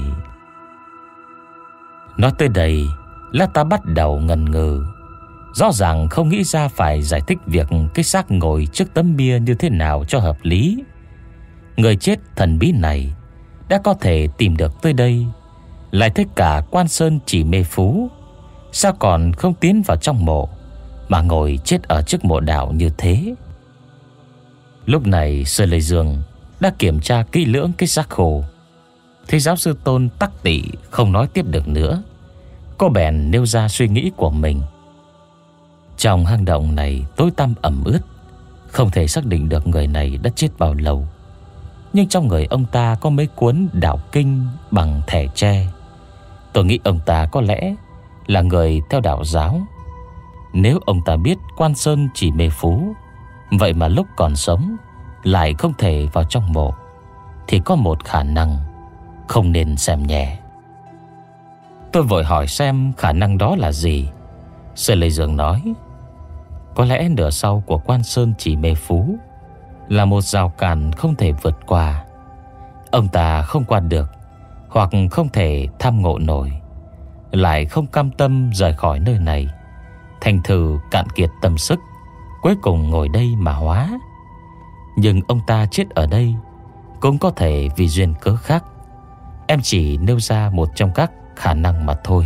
Nói tới đây, là ta bắt đầu ngần ngừ. Rõ ràng không nghĩ ra phải giải thích việc cái xác ngồi trước tấm bia như thế nào cho hợp lý. Người chết thần bí này đã có thể tìm được tới đây, lại thấy cả Quan Sơn Chỉ Mê Phú, sao còn không tiến vào trong mộ mà ngồi chết ở trước mộ đạo như thế? Lúc này Sở Lệ Dương đã kiểm tra kỹ lưỡng cái xác khô. Thấy giáo sư Tôn tắc tị không nói tiếp được nữa, cô bèn nêu ra suy nghĩ của mình. Trong hang động này tối tăm ẩm ướt, không thể xác định được người này đã chết bao lâu. Nhưng trong người ông ta có mấy cuốn đạo kinh bằng thẻ tre. Tôi nghĩ ông ta có lẽ là người theo đạo giáo. Nếu ông ta biết Quan Sơn Chỉ Mê Phú, vậy mà lúc còn sống lại không thể vào trong mộ, thì có một khả năng không nên xem nhẹ. Tôi vội hỏi xem khả năng đó là gì. Sở Lệ Dương nói: Có lẽ nửa sau của Quan Sơn Chỉ Mê Phú là một rào cản không thể vượt qua. Ông ta không qua được, hoặc không thể tham ngộ nổi, lại không cam tâm rời khỏi nơi này, thành thử cạn kiệt tâm sức, cuối cùng ngồi đây mà hóa. Nhưng ông ta chết ở đây cũng có thể vì duyên cớ khác. Em chỉ nêu ra một trong các khả năng mà thôi.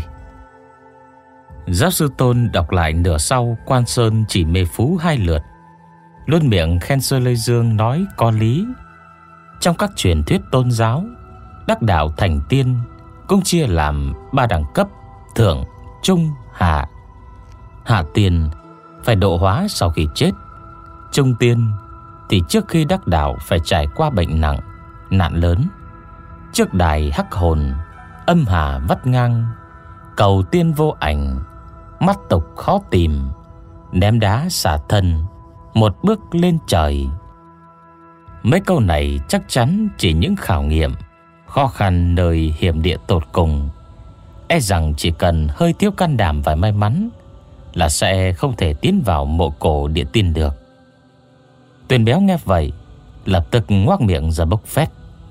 Giáo sư Tôn đọc lại nửa sau Quan Sơn Chỉ Mê Phú hai lượt, luôn miệng khen Sơ Lê Dương nói có lý. Trong các truyền thuyết tôn giáo, đắc đạo thành tiên cũng chia làm ba đẳng cấp: thượng, trung, hạ. Hạ tiên phải độ hóa sau khi chết. Trung tiên thì trước khi đắc đạo phải trải qua bệnh nặng, nạn lớn. Trước đài hắc hồn, âm hà vắt ngang, cầu tiên vô ảnh, mắt tục khó tìm, ném đá xả thân, một bước lên trời. Mấy câu này chắc chắn chỉ những khảo nghiệm khó khăn nơi hiểm địa tột cùng. E rằng chỉ cần hơi thiếu can đảm và may mắn là sẽ không thể tiến vào mộ cổ địa tiên được. Tuyền Béo nghe vậy lập tức ngoác miệng ra bốc phét.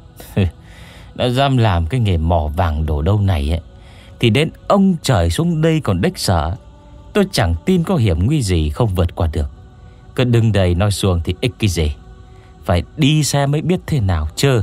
Đã dám làm cái nghề mỏ vàng đổ đâu này ấy, thì đến ông trời xuống đây còn đếch sợ. Tôi chẳng tin có hiểm nguy gì không vượt qua được. Cứ đừng đầy nói xuồng thì ích cái gì, phải đi xe mới biết thế nào chứ.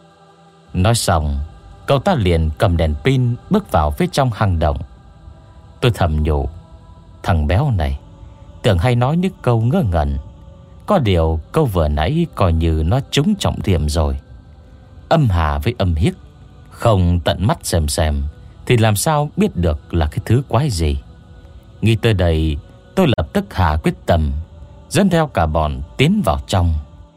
Nói xong, cậu ta liền cầm đèn pin bước vào phía trong hang động. Tôi thầm nhủ, thằng béo này tưởng hay nói những câu ngớ ngẩn. Có điều câu vừa nãy coi như nó trúng trọng điểm rồi. Âm hà với âm hiếc, không tận mắt xem xem thì làm sao biết được là cái thứ quái gì. Nghĩ tới đây, tôi lập tức hạ quyết tâm dẫn theo cả bọn tiến vào trong.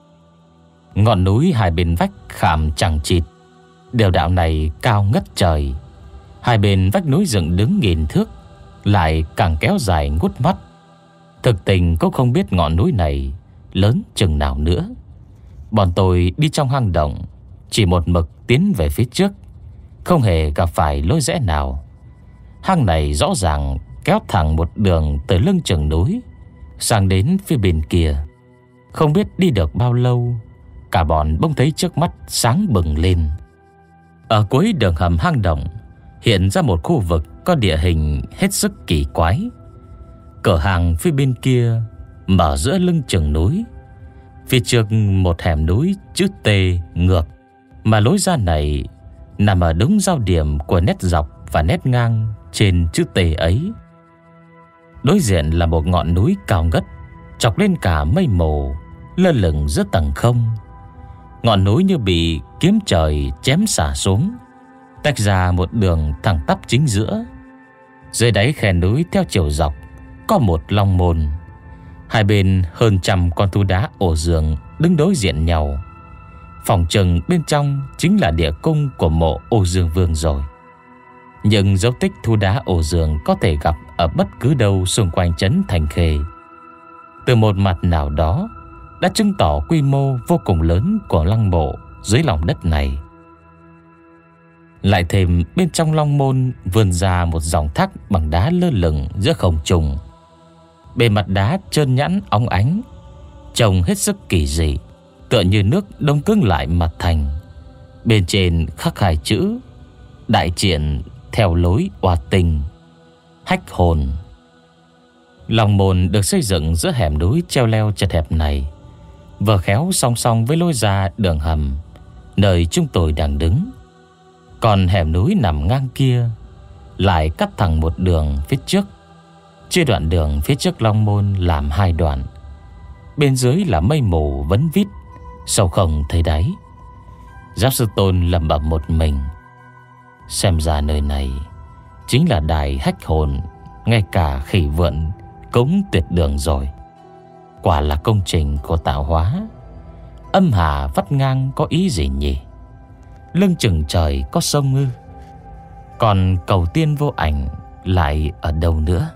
Ngọn núi hai bên vách khảm chằng chịt, đèo đạo này cao ngất trời. Hai bên vách núi dựng đứng nghìn thước, lại càng kéo dài ngút mắt. Thực tình cũng không biết ngọn núi này lớn chừng nào nữa. Bọn tôi đi trong hang động, chỉ một mực tiến về phía trước, không hề gặp phải lối rẽ nào. Hang này rõ ràng kéo thẳng một đường từ lưng chừng núi sang đến phía bên kia. Không biết đi được bao lâu, cả bọn bỗng thấy trước mắt sáng bừng lên. Ở cuối đường hầm hang động hiện ra một khu vực có địa hình hết sức kỳ quái. Cửa hàng phía bên kia mở giữa lưng chừng núi. Phía trước một hẻm núi chữ T ngược, mà lối ra này nằm ở đúng giao điểm của nét dọc và nét ngang trên chữ T ấy. Đối diện là một ngọn núi cao ngất, chọc lên cả mây mù, lơ lửng giữa tầng không. Ngọn núi như bị kiếm trời chém xả xuống, tách ra một đường thẳng tắp chính giữa. Dưới đáy khe núi theo chiều dọc có một long môn. Hai bên hơn trăm con thú đá ổ giường đứng đối diện nhau. Phòng chừng bên trong chính là địa cung của mộ Ô Dương Vương rồi. Nhưng dấu tích thú đá ổ giường có thể gặp ở bất cứ đâu xung quanh trấn Thành Khê. Từ một mặt nào đó đã chứng tỏ quy mô vô cùng lớn của lăng mộ dưới lòng đất này. Lại thêm bên trong long môn vươn ra một dòng thác bằng đá lơ lửng giữa không trung. Bề mặt đá trơn nhẵn óng ánh, trông hết sức kỳ dị, tựa như nước đông cứng lại mặt thành. Bên trên khắc hai chữ: đại triển theo lối oa tinh, hách hồn. Long môn được xây dựng giữa hẻm núi treo leo chật hẹp này, vừa khéo song song với lối ra đường hầm nơi chúng tôi đang đứng. Còn hẻm núi nằm ngang kia lại cắt thẳng một đường phía trước, chia đoạn đường phía trước long môn làm hai đoạn. Bên dưới là mây mù vấn vít, sâu không thấy đáy. Giáo sư Tôn lẩm bẩm một mình, xem ra nơi này chính là đài hách hồn, ngay cả khỉ vượn cũng tuyệt đường rồi. Quả là công trình của tạo hóa. Âm hà vắt ngang có ý gì nhỉ? Lưng chừng trời có sông ư? Còn cầu tiên vô ảnh lại ở đâu nữa?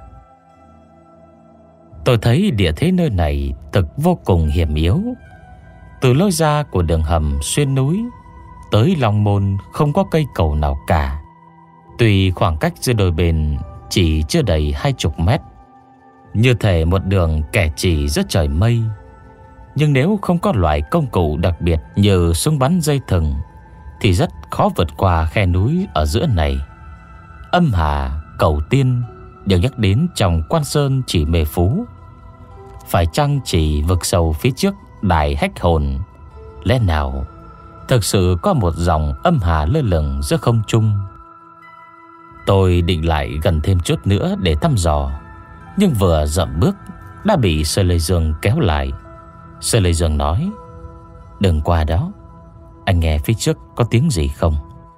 Tôi thấy địa thế nơi này thực vô cùng hiểm yếu. Từ lối ra của đường hầm xuyên núi tới long môn không có cây cầu nào cả. Tuy khoảng cách giữa đôi bên chỉ chưa đầy hai chục mét, như thể một đường kẻ chỉ giữa trời mây. Nhưng nếu không có loại công cụ đặc biệt như súng bắn dây thừng thì rất khó vượt qua khe núi ở giữa này. Âm hà, cầu tiên được nhắc đến trong Quan Sơn Chỉ Mê Phú. phải chăng chỉ vực sâu phía trước đài hách hồn, lẽ nào thực sự có một dòng âm hà lơ lửng giữa không trung? Tôi định lại gần thêm chút nữa để thăm dò, nhưng vừa dậm bước đã bị Sơ Lê Dương kéo lại. Sơ Lê Dương nói: "Đừng qua đó, anh nghe phía trước có tiếng gì không?"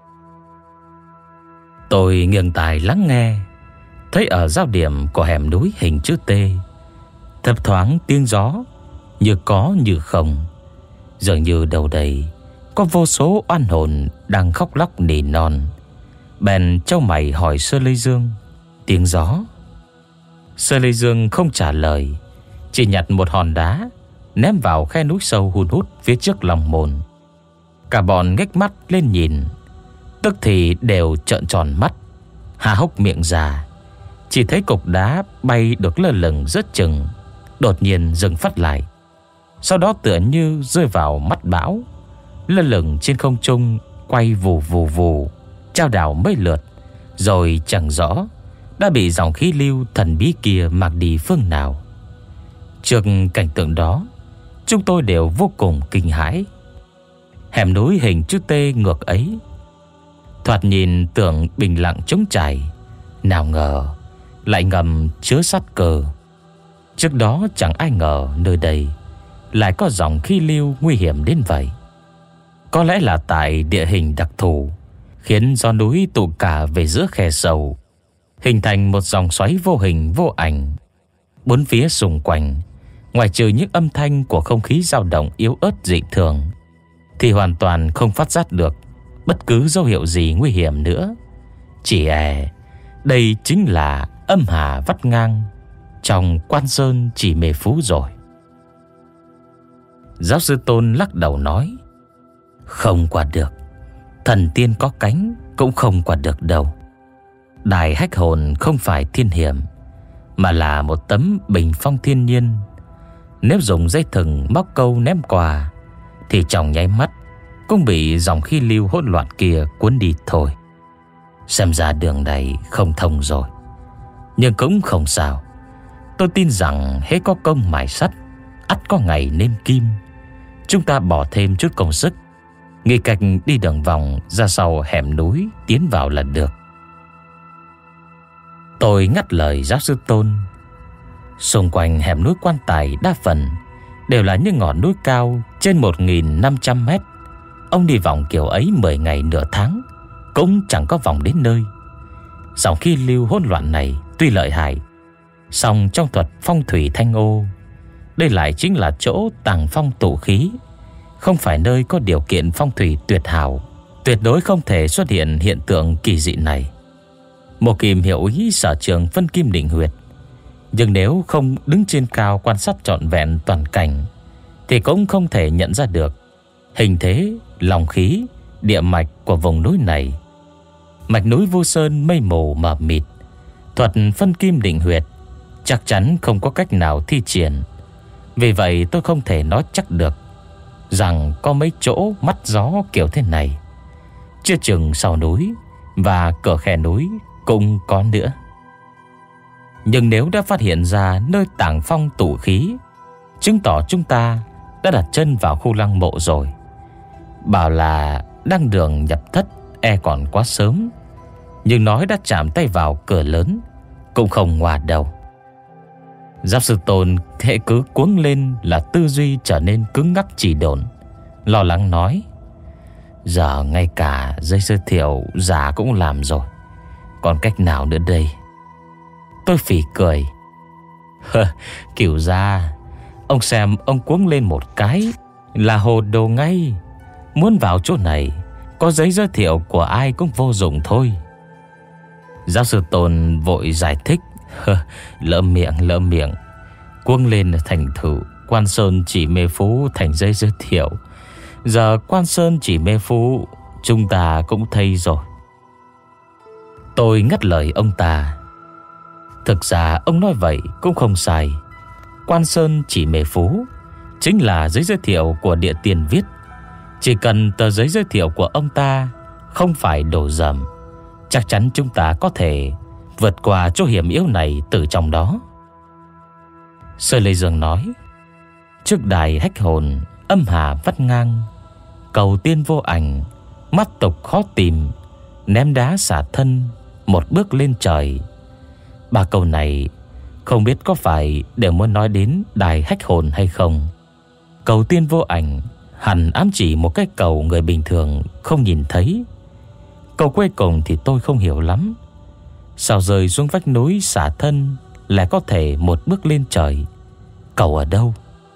Tôi nghiêng tai lắng nghe, thấy ở giao điểm của hẻm núi hình chữ T, thấp thoáng tiếng gió như có như không, dường như đầu đây có vô số oan hồn đang khóc lóc nỉ non. Bèn chau mày hỏi Sơ Lê Dương: "Tiếng gió?" Sơ Lê Dương không trả lời, chỉ nhặt một hòn đá ném vào khe núi sâu hun hút phía trước lòng môn. Cả bọn ngếch mắt lên nhìn, tức thì đều trợn tròn mắt, há hốc miệng ra. Chỉ thấy cục đá bay được lơ lửng rất chừng, đột nhiên dừng phát lại, sau đó tựa như rơi vào mắt bão, lơ lửng trên không trung, quay vù vù vù, chao đảo mấy lượt, rồi chẳng rõ đã bị dòng khí lưu thần bí kia mặc đi phương nào. Trước cảnh tượng đó, chúng tôi đều vô cùng kinh hãi. Hẻm núi hình chữ T ngược ấy, thoạt nhìn tưởng bình lặng trống trải, nào ngờ lại ngầm chứa sát cơ. Trước đó chẳng ai ngờ nơi đây lại có dòng khí lưu nguy hiểm đến vậy. Có lẽ là tại địa hình đặc thù, khiến gió núi tụ cả về giữa khe sâu, hình thành một dòng xoáy vô hình vô ảnh. Bốn phía xung quanh, ngoài trừ những âm thanh của không khí dao động yếu ớt dị thường, thì hoàn toàn không phát giác được bất cứ dấu hiệu gì nguy hiểm nữa. Chỉ e đây chính là âm hà vắt ngang trong Quan Sơn Chỉ Mê Phú rồi. Giáo sư Tôn lắc đầu nói: "Không qua được, thần tiên có cánh cũng không qua được đâu. Đài hách hồn không phải thiên hiểm, mà là một tấm bình phong thiên nhiên. Nếu dùng dây thừng móc câu ném qua, thì trong nháy mắt cũng bị dòng khí lưu hỗn loạn kia cuốn đi thôi. Xem ra đường này không thông rồi, nhưng cũng không sao. Tôi tin rằng hễ có công mài sắt, ắt có ngày nên kim. Chúng ta bỏ thêm chút công sức, nghĩ cách đi đường vòng ra sau hẻm núi tiến vào là được." Tôi ngắt lời giáo sư Tôn. Xung quanh hẻm núi Quan Tài đa phần đều là những ngọn núi cao trên một nghìn năm trăm mét. Ông đi vòng kiểu ấy mười ngày nửa tháng cũng chẳng có vòng đến nơi. Dòng khí lưu hỗn loạn này tuy lợi hại, song trong thuật phong thủy thanh ô, đây lại chính là chỗ tàng phong tụ khí, không phải nơi có điều kiện phong thủy tuyệt hảo. Tuyệt đối không thể xuất hiện hiện tượng kỳ dị này. Một Kim hiểu ý sở trường phân kim định huyệt, nhưng nếu không đứng trên cao quan sát trọn vẹn toàn cảnh, thì cũng không thể nhận ra được hình thế, lòng khí, địa mạch của vùng núi này. Mạch núi Vô Sơn mây mù mờ mịt, thuật phân kim định huyệt chắc chắn không có cách nào thi triển. Vì vậy tôi không thể nói chắc được rằng có mấy chỗ mắt gió kiểu thế này. Chưa chừng sau núi và cửa khe núi cũng có nữa. Nhưng nếu đã phát hiện ra nơi tàng phong tụ khí, chứng tỏ chúng ta đã đặt chân vào khu lăng mộ rồi. Bảo là đang đường nhập thất e còn quá sớm, nhưng nói đã chạm tay vào cửa lớn cũng không ngoa đâu. Giáo sư Tôn hệ cứ cuống lên là tư duy trở nên cứng ngắc chỉ độn, lo lắng nói: "Giờ ngay cả giấy giới thiệu giả cũng làm rồi, còn cách nào nữa đây?" Tôi phì cười: "Kiểu ra ông xem ông cuống lên một cái là hồ đồ ngay. Muốn vào chỗ này, có giấy giới thiệu của ai cũng vô dụng thôi." Giáo sư Tôn vội giải thích: Lỡ miệng lỡ miệng Cuống lên thành thử Quan Sơn Chỉ Mê Phú thành giấy giới thiệu. Giờ Quan Sơn Chỉ Mê Phú chúng ta cũng thấy rồi." Tôi ngắt lời ông ta: "Thực ra ông nói vậy cũng không sai. Quan Sơn Chỉ Mê Phú chính là giấy giới thiệu của địa tiền viết. Chỉ cần tờ giấy giới thiệu của ông ta không phải đổ dầm, chắc chắn chúng ta có thể vượt qua chỗ hiểm yếu này từ trong đó." Sơ Lê Dương nói: Trước đài hách hồn, âm hà vắt ngang, cầu tiên vô ảnh, mắt tục khó tìm, ném đá xả thân, một bước lên trời. Ba câu này không biết có phải đều muốn nói đến đài hách hồn hay không. Cầu tiên vô ảnh hẳn ám chỉ một cái cầu người bình thường không nhìn thấy. Cầu cuối cùng thì tôi không hiểu lắm. Sao rơi xuống vách núi xả thân lại có thể một bước lên trời? Cầu ở đâu?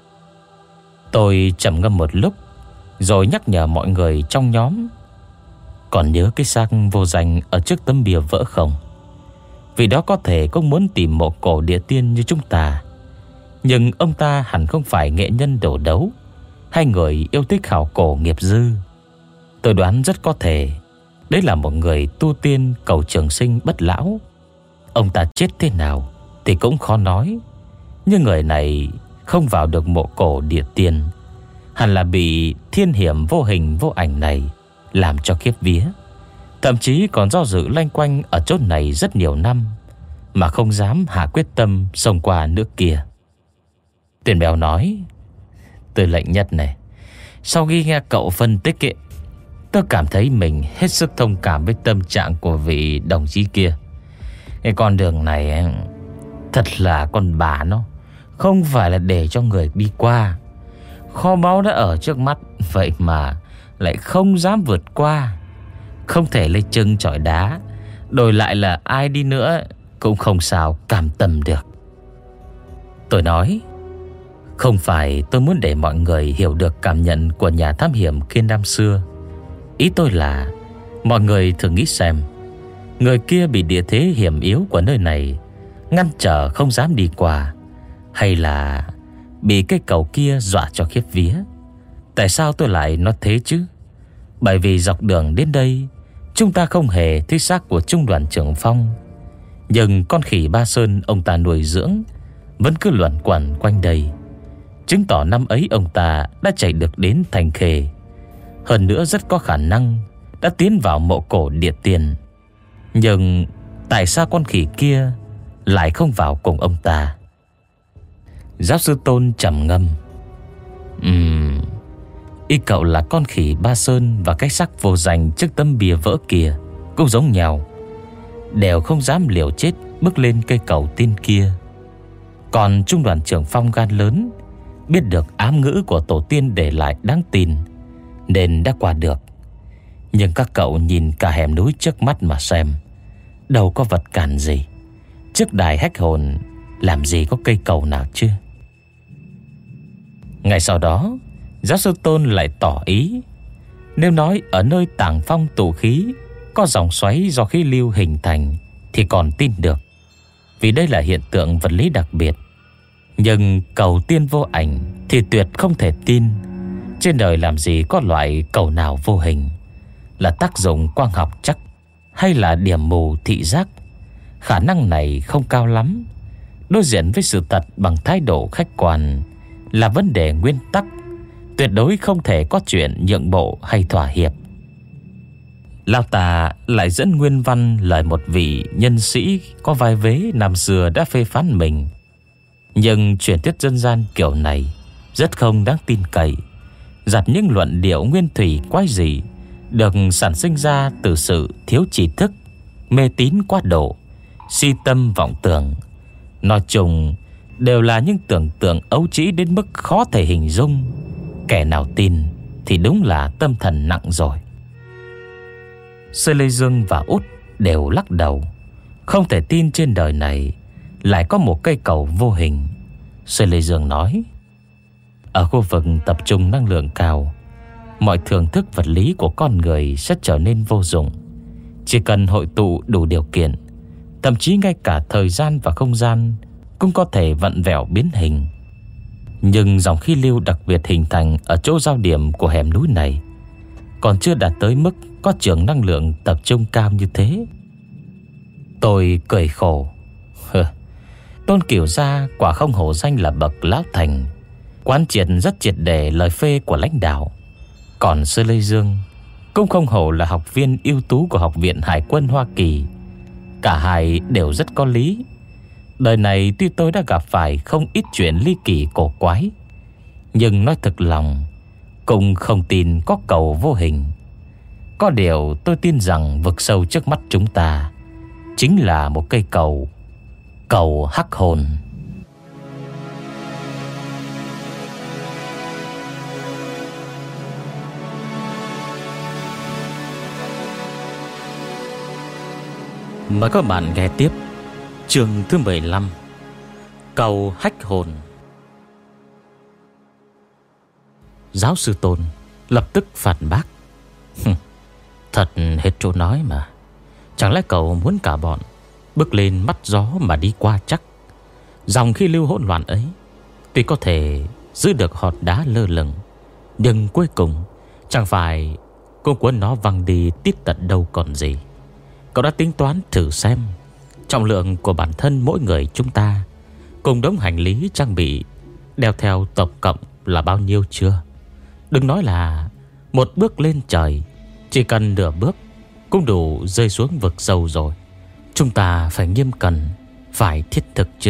Tôi trầm ngâm một lúc rồi nhắc nhở mọi người trong nhóm: Còn nhớ cái xác vô danh ở trước tấm bia vỡ không? Vì đó có thể cũng muốn tìm một cổ địa tiên như chúng ta. Nhưng ông ta hẳn không phải nghệ nhân đổ đấu hay người yêu thích khảo cổ nghiệp dư. Tôi đoán rất có thể đấy là một người tu tiên cầu trường sinh bất lão. Ông ta chết thế nào thì cũng khó nói. Nhưng người này không vào được mộ cổ địa tiên, hẳn là bị thiên hiểm vô hình vô ảnh này làm cho khiếp vía. Thậm chí còn do dự loanh quanh ở chốt này rất nhiều năm mà không dám hạ quyết tâm xông qua nước kia. Tuyển Béo nói: Tư lệnh Nhất này, sau khi nghe cậu phân tích ấy, tôi cảm thấy mình hết sức thông cảm với tâm trạng của vị đồng chí kia. Cái con đường này ấy, thật là con bà nó không phải là để cho người đi qua. Kho báu đã ở trước mắt, vậy mà lại không dám vượt qua. Không thể lấy trứng chọi đá, đổi lại là ai đi nữa cũng không sao cảm tâm được. Tôi nói: Không phải tôi muốn để mọi người hiểu được cảm nhận của nhà thám hiểm kia năm xưa. Ý tôi là mọi người thử nghĩ xem, người kia bị địa thế hiểm yếu của nơi này ngăn trở không dám đi qua, hay là bị cái cầu kia dọa cho khiếp vía. Tại sao tôi lại nói thế chứ? Bởi vì dọc đường đến đây chúng ta không hề thấy xác của trung đoàn trưởng Phong, nhưng con khỉ Ba Sơn ông ta nuôi dưỡng vẫn cứ luẩn quẩn quanh đây, chứng tỏ năm ấy ông ta đã chạy được đến Thành Khê. Hơn nữa rất có khả năng đã tiến vào mộ cổ địa tiên. Nhưng tại sao con khỉ kia lại không vào cùng ông ta? Giáo sư Tôn trầm ngâm: Ừm, ý cậu là con khỉ Ba Sơn và cái xác vô danh trước tấm bia vỡ kia cũng giống nhau, đều không dám liều chết bước lên cây cầu tiên kia. Còn trung đoàn trưởng Phong gan lớn, biết được ám ngữ của tổ tiên để lại đáng tin nên đã qua được. Nhưng các cậu nhìn cả hẻm núi trước mắt mà xem, đâu có vật cản gì. Trước đài hách hồn làm gì có cây cầu nào chứ? Ngày sau đó, giáo sư Tôn lại tỏ ý, nếu nói ở nơi tàng phong tụ khí có dòng xoáy do khí lưu hình thành thì còn tin được, vì đây là hiện tượng vật lý đặc biệt. Nhưng cầu tiên vô ảnh thì tuyệt không thể tin. Trên đời làm gì có loại cầu nào vô hình? Là tác dụng quang học chắc, hay là điểm mù thị giác? Khả năng này không cao lắm. Đối diện với sự thật bằng thái độ khách quan là vấn đề nguyên tắc, tuyệt đối không thể có chuyện nhượng bộ hay thỏa hiệp. Lão ta lại dẫn nguyên văn lời một vị nhân sĩ có vai vế năm xưa đã phê phán mình. Nhưng truyền thuyết dân gian kiểu này rất không đáng tin cậy, giặt những luận điệu nguyên thủy quái dị, được sản sinh ra từ sự thiếu tri thức, mê tín quá độ, si tâm vọng tưởng. Nói chung đều là những tưởng tượng ấu trĩ đến mức khó thể hình dung. Kẻ nào tin thì đúng là tâm thần nặng rồi. Sơ Lê Dương và Út đều lắc đầu, không thể tin trên đời này lại có một cây cầu vô hình. Sơ Lê Dương nói: Ở khu vực tập trung năng lượng cao, mọi thưởng thức vật lý của con người sẽ trở nên vô dụng. Chỉ cần hội tụ đủ điều kiện, thậm chí ngay cả thời gian và không gian cũng có thể vặn vẹo biến hình. Nhưng dòng khí lưu đặc biệt hình thành ở chỗ giao điểm của hẻm núi này còn chưa đạt tới mức có trường năng lượng tập trung cao như thế. Tôi cười khổ: Tôn Cửu Gia quả không hổ danh là bậc lão thành, quán triệt rất triệt để lời phê của lãnh đạo. Còn Sơ Lê Dương cũng không hổ là học viên ưu tú của Học viện Hải quân Hoa Kỳ. Cả hai đều rất có lý. Đời này tuy tôi đã gặp phải không ít chuyện ly kỳ cổ quái, nhưng nói thật lòng cũng không tin có cầu vô hình. Có điều tôi tin rằng vực sâu trước mắt chúng ta chính là một cây cầu, cầu hắc hồn. Mời các bạn nghe tiếp chương thứ mười lăm, cầu hách hồn. Giáo sư Tôn lập tức phản bác: Thật hết chỗ nói mà. Chẳng lẽ cậu muốn cả bọn bước lên mắt gió mà đi qua chắc? Dòng khí lưu hỗn loạn ấy tuy có thể giữ được hòn đá lơ lửng, nhưng cuối cùng chẳng phải cũng cuốn nó văng đi tít tận đâu còn gì. Cậu đã tính toán thử xem trọng lượng của bản thân mỗi người chúng ta cùng đống hành lý trang bị đeo theo tổng cộng là bao nhiêu chưa? Đừng nói là một bước lên trời, chỉ cần nửa bước cũng đủ rơi xuống vực sâu rồi. Chúng ta phải nghiêm cẩn, phải thiết thực chứ?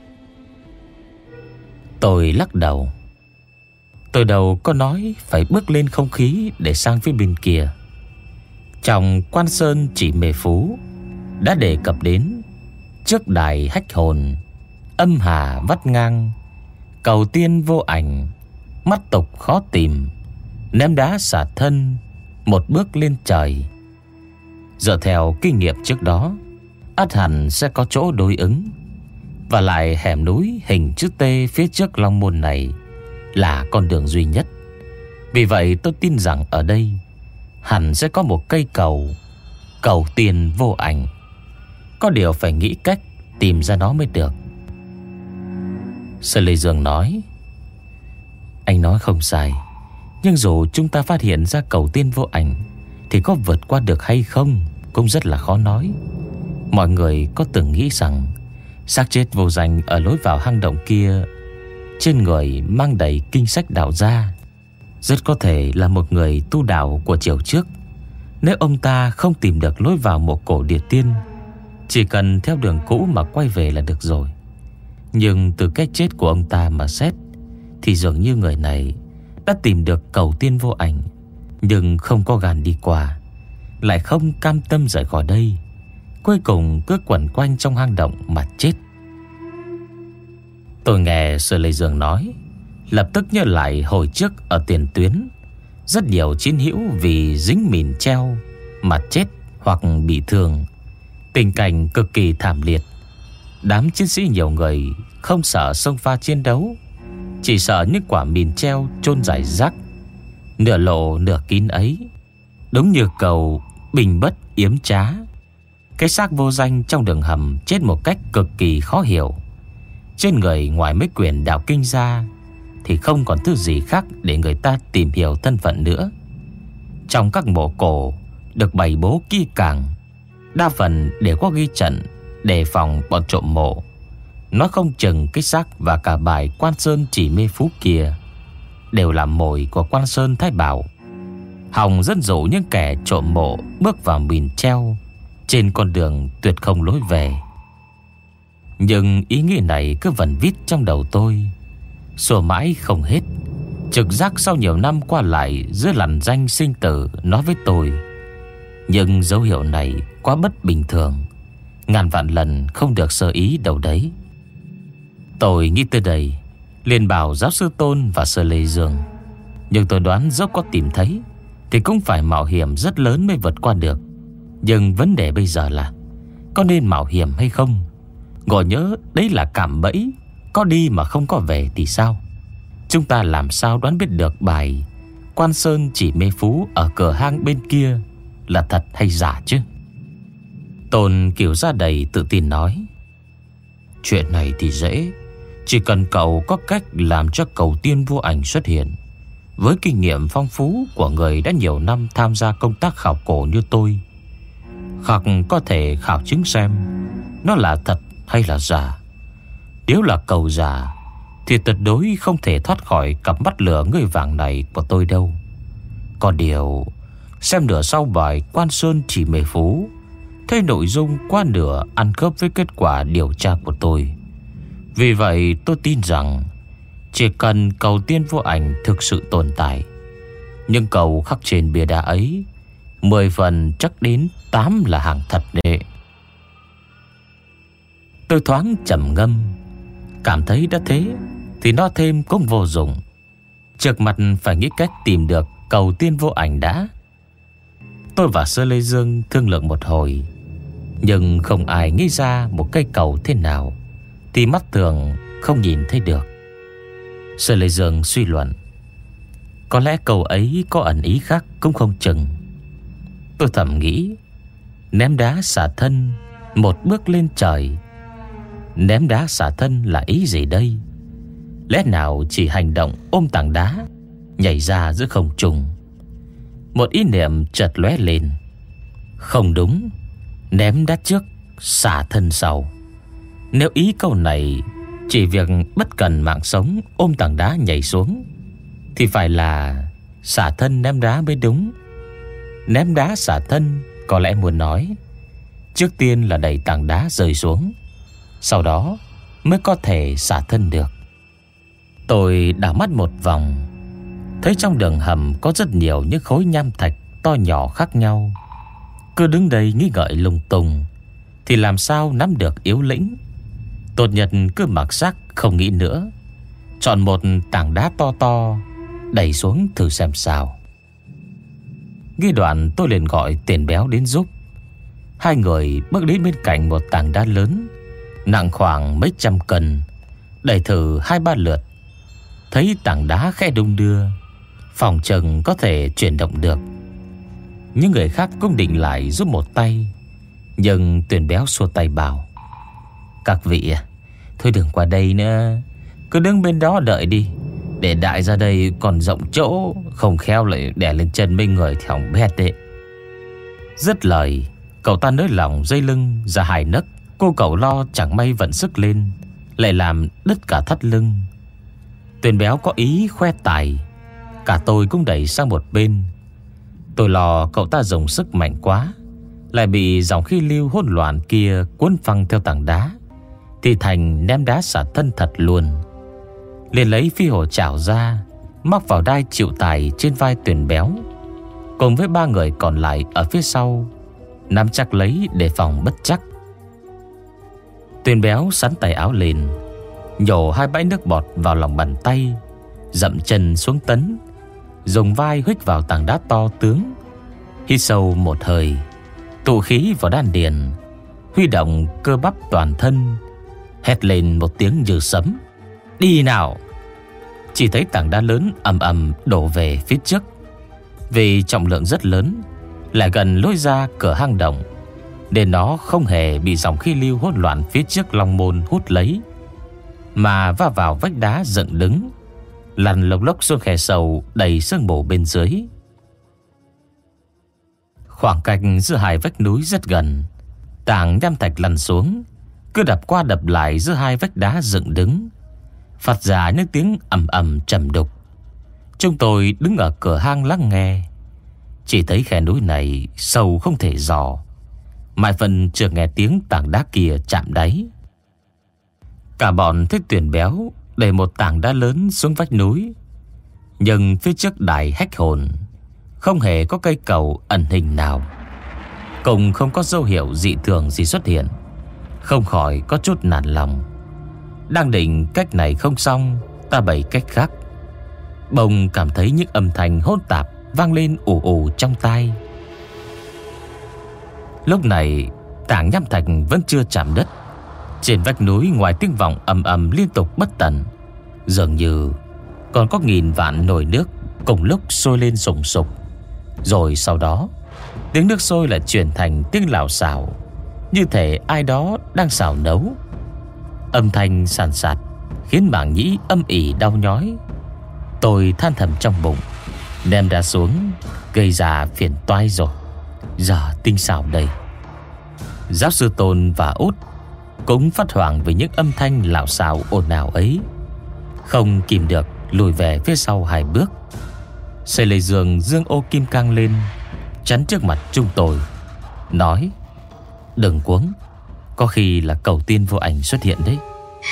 Tôi lắc đầu. Tôi đâu có nói phải bước lên không khí để sang phía bên kia. Trong Quan Sơn Chỉ Mê Phú đã đề cập đến trước đài hách hồn, âm hà vắt ngang, cầu tiên vô ảnh, mắt tục khó tìm, ném đá xả thân, một bước lên trời. Dựa theo kinh nghiệm trước đó, ắt hẳn sẽ có chỗ đối ứng. Và lại hẻm núi hình chữ T phía trước Long Môn này là con đường duy nhất. Vì vậy tôi tin rằng ở đây hẳn sẽ có một cây cầu, cầu tiền vô ảnh. Có điều phải nghĩ cách tìm ra nó mới được. Sở Lê Dương nói: Anh nói không sai, nhưng dù chúng ta phát hiện ra cầu tiên vô ảnh thì có vượt qua được hay không cũng rất là khó nói. Mọi người có từng nghĩ rằng xác chết vô danh ở lối vào hang động kia trên người mang đầy kinh sách đạo gia, rất có thể là một người tu đạo của triều trước. Nếu ông ta không tìm được lối vào mộ cổ địa tiên, chỉ cần theo đường cũ mà quay về là được rồi. Nhưng từ cái chết của ông ta mà xét thì dường như người này đã tìm được cầu tiên vô ảnh, nhưng không có gan đi qua, lại không cam tâm rời khỏi đây, cuối cùng cứ quẩn quanh trong hang động mà chết. Tôi nghe Sở Lê Dương nói, lập tức nhớ lại hồi trước ở tiền tuyến, rất nhiều chiến hữu vì dính mìn treo mà chết hoặc bị thương, tình cảnh cực kỳ thảm liệt. Đám chiến sĩ nhiều người không sợ xông pha chiến đấu, chỉ sợ những quả mìn treo chôn rải rác, nửa lộ nửa kín ấy, đúng như cầu bình bất yếm trá. Cái xác vô danh trong đường hầm chết một cách cực kỳ khó hiểu. Trên người ngoài mấy quyển đạo kinh ra thì không còn thứ gì khác để người ta tìm hiểu thân phận nữa. Trong các mộ cổ được bày bố kỹ càng, đa phần đều có ghi trận đề phòng bọn trộm mộ. Nó không chừng cái xác và cả bài Quan Sơn Chỉ Mê Phú kia đều là mồi của Quan Sơn Thái Bảo, hòng dẫn dụ những kẻ trộm mộ bước vào mìn treo trên con đường tuyệt không lối về. Nhưng ý nghĩ này cứ vẩn vít trong đầu tôi, xua mãi không hết. Trực giác sau nhiều năm qua lại giữa lằn danh sinh tử nói với tôi, nhưng dấu hiệu này quá bất bình thường, ngàn vạn lần không được sơ ý đâu đấy. Tôi nghĩ tới đây liền bảo giáo sư Tôn và Sở Lê Dương, nhưng tôi đoán dẫu có tìm thấy thì cũng phải mạo hiểm rất lớn mới vượt qua được. Nhưng vấn đề bây giờ là có nên mạo hiểm hay không? Ngồi nhớ đấy là cạm bẫy, có đi mà không có về thì sao? Chúng ta làm sao đoán biết được bài Quan Sơn Chỉ Mê Phú ở cửa hang bên kia là thật hay giả chứ? Tôn kiểu ra đầy tự tin nói, chuyện này thì dễ. Chỉ cần cậu có cách làm cho cầu tiên vô ảnh xuất hiện. Với kinh nghiệm phong phú của người đã nhiều năm tham gia công tác khảo cổ như tôi, hoặc có thể khảo chứng xem nó là thật hay là giả. Nếu là cầu giả thì tuyệt đối không thể thoát khỏi cặp mắt lửa ngươi vàng này của tôi đâu. Có điều xem nửa sau bài Quan Sơn Chỉ Mê Phú, thấy nội dung quá nửa ăn khớp với kết quả điều tra của tôi. Vì vậy tôi tin rằng chỉ cần cầu tiên vô ảnh thực sự tồn tại, nhưng cầu khắc trên bia đá ấy mười phần chắc đến tám là hàng thật đấy. Tôi thoáng trầm ngâm, cảm thấy đã thế thì nói thêm cũng vô dụng. Trước mặt phải nghĩ cách tìm được cầu tiên vô ảnh đã. Tôi và Sơ Lê Dương thương lượng một hồi, nhưng không ai nghĩ ra một cây cầu thế nào thì mắt thường không nhìn thấy được. Sơ Lê Dương suy luận, có lẽ cầu ấy có ẩn ý khác cũng không chừng. Tôi thầm nghĩ, ném đá xả thân, một bước lên trời. Ném đá xả thân là ý gì đây? Lẽ nào chỉ hành động ôm tảng đá nhảy ra giữa không trung? Một ý niệm chợt lóe lên. Không đúng, ném đá trước, xả thân sau. Nếu ý câu này chỉ việc bất cần mạng sống ôm tảng đá nhảy xuống thì phải là xả thân ném đá mới đúng. Ném đá xả thân có lẽ muốn nói trước tiên là đẩy tảng đá rơi xuống, sau đó mới có thể xả thân được. Tôi đảo mắt một vòng, thấy trong đường hầm có rất nhiều những khối nham thạch to nhỏ khác nhau. Cứ đứng đây nghĩ ngợi lung tung thì làm sao nắm được yếu lĩnh. Tốt nhất cứ mặc xác không nghĩ nữa, chọn một tảng đá to to đẩy xuống thử xem sao. Nghĩ đoạn tôi liền gọi Tiền Béo đến giúp. Hai người bước đến bên cạnh một tảng đá lớn nặng khoảng mấy trăm cân, đẩy thử hai ba lượt. Thấy tảng đá khẽ đung đưa, phòng chừng có thể chuyển động được. Những người khác cũng định lại giúp một tay, nhưng Tiền Béo xua tay bảo, các vị à, thôi đừng qua đây nữa, cứ đứng bên đó đợi đi, để đại ra đây còn rộng chỗ, không khéo lại đè lên chân mấy người thì hỏng bét đấy. Dứt lời, cậu ta nới lỏng dây lưng ra hai nấc. Cô cậu lo chẳng may vận sức lên lại làm đứt cả thắt lưng. Tiền Béo có ý khoe tài, cả tôi cũng đẩy sang một bên. Tôi lo cậu ta dùng sức mạnh quá, lại bị dòng khí lưu hỗn loạn kia cuốn phăng theo tảng đá, thì thành ném đá xả thân thật luôn. Liền lấy phi hổ chảo ra, móc vào đai chịu tài trên vai Tiền Béo, cùng với ba người còn lại ở phía sau nắm chắc lấy để phòng bất chắc. Tiền Béo sắn tay áo lên, nhổ hai bãi nước bọt vào lòng bàn tay, dậm chân xuống tấn, dùng vai huých vào tảng đá to tướng. Hít sâu một hơi, tụ khí vào đan điền, huy động cơ bắp toàn thân, hét lên một tiếng như sấm, đi nào. Chỉ thấy tảng đá lớn ầm ầm đổ về phía trước. Vì trọng lượng rất lớn, lại gần lối ra cửa hang động, nên nó không hề bị dòng khí lưu hỗn loạn phía trước long môn hút lấy, mà va vào vách đá dựng đứng, lăn lộc lốc xuống khe sâu đầy sương mù bên dưới. Khoảng cách giữa hai vách núi rất gần, tảng nham thạch lăn xuống, cứ đập qua đập lại giữa hai vách đá dựng đứng, phát ra những tiếng ầm ầm trầm đục. Chúng tôi đứng ở cửa hang lắng nghe, chỉ thấy khe núi này sâu không thể dò, mãi phần chưa nghe tiếng tảng đá kia chạm đáy. Cả bọn thấy Tiền Béo đẩy một tảng đá lớn xuống vách núi, nhưng phía trước đài hách hồn không hề có cây cầu ẩn hình nào, cùng không có dấu hiệu dị thường gì xuất hiện. Không khỏi có chút nản lòng. Đang định cách này không xong, ta bày cách khác. Bỗng cảm thấy những âm thanh hỗn tạp vang lên ù ù trong tai. Lúc này tảng nham thạch vẫn chưa chạm đất. Trên vách núi ngoài tiếng vọng ầm ầm liên tục bất tận, dường như còn có nghìn vạn nồi nước cùng lúc sôi lên sùng sục. Rồi sau đó tiếng nước sôi lại chuyển thành tiếng lào xào, như thể ai đó đang xào nấu. Âm thanh sàn sạt khiến màng nhĩ âm ỉ đau nhói. Tôi than thầm trong bụng, ném đá xuống gây ra phiền toái rồi, giờ tinh xảo đây. Giáo sư Tôn và Út cũng phát hoảng với những âm thanh lạo xạo ồn ào ấy, không kìm được lùi về phía sau hai bước. Sê Lê Dương dương ô kim cang lên chắn trước mặt chúng tôi, nói: Đừng cuống, có khi là cầu tiên vô ảnh xuất hiện đấy.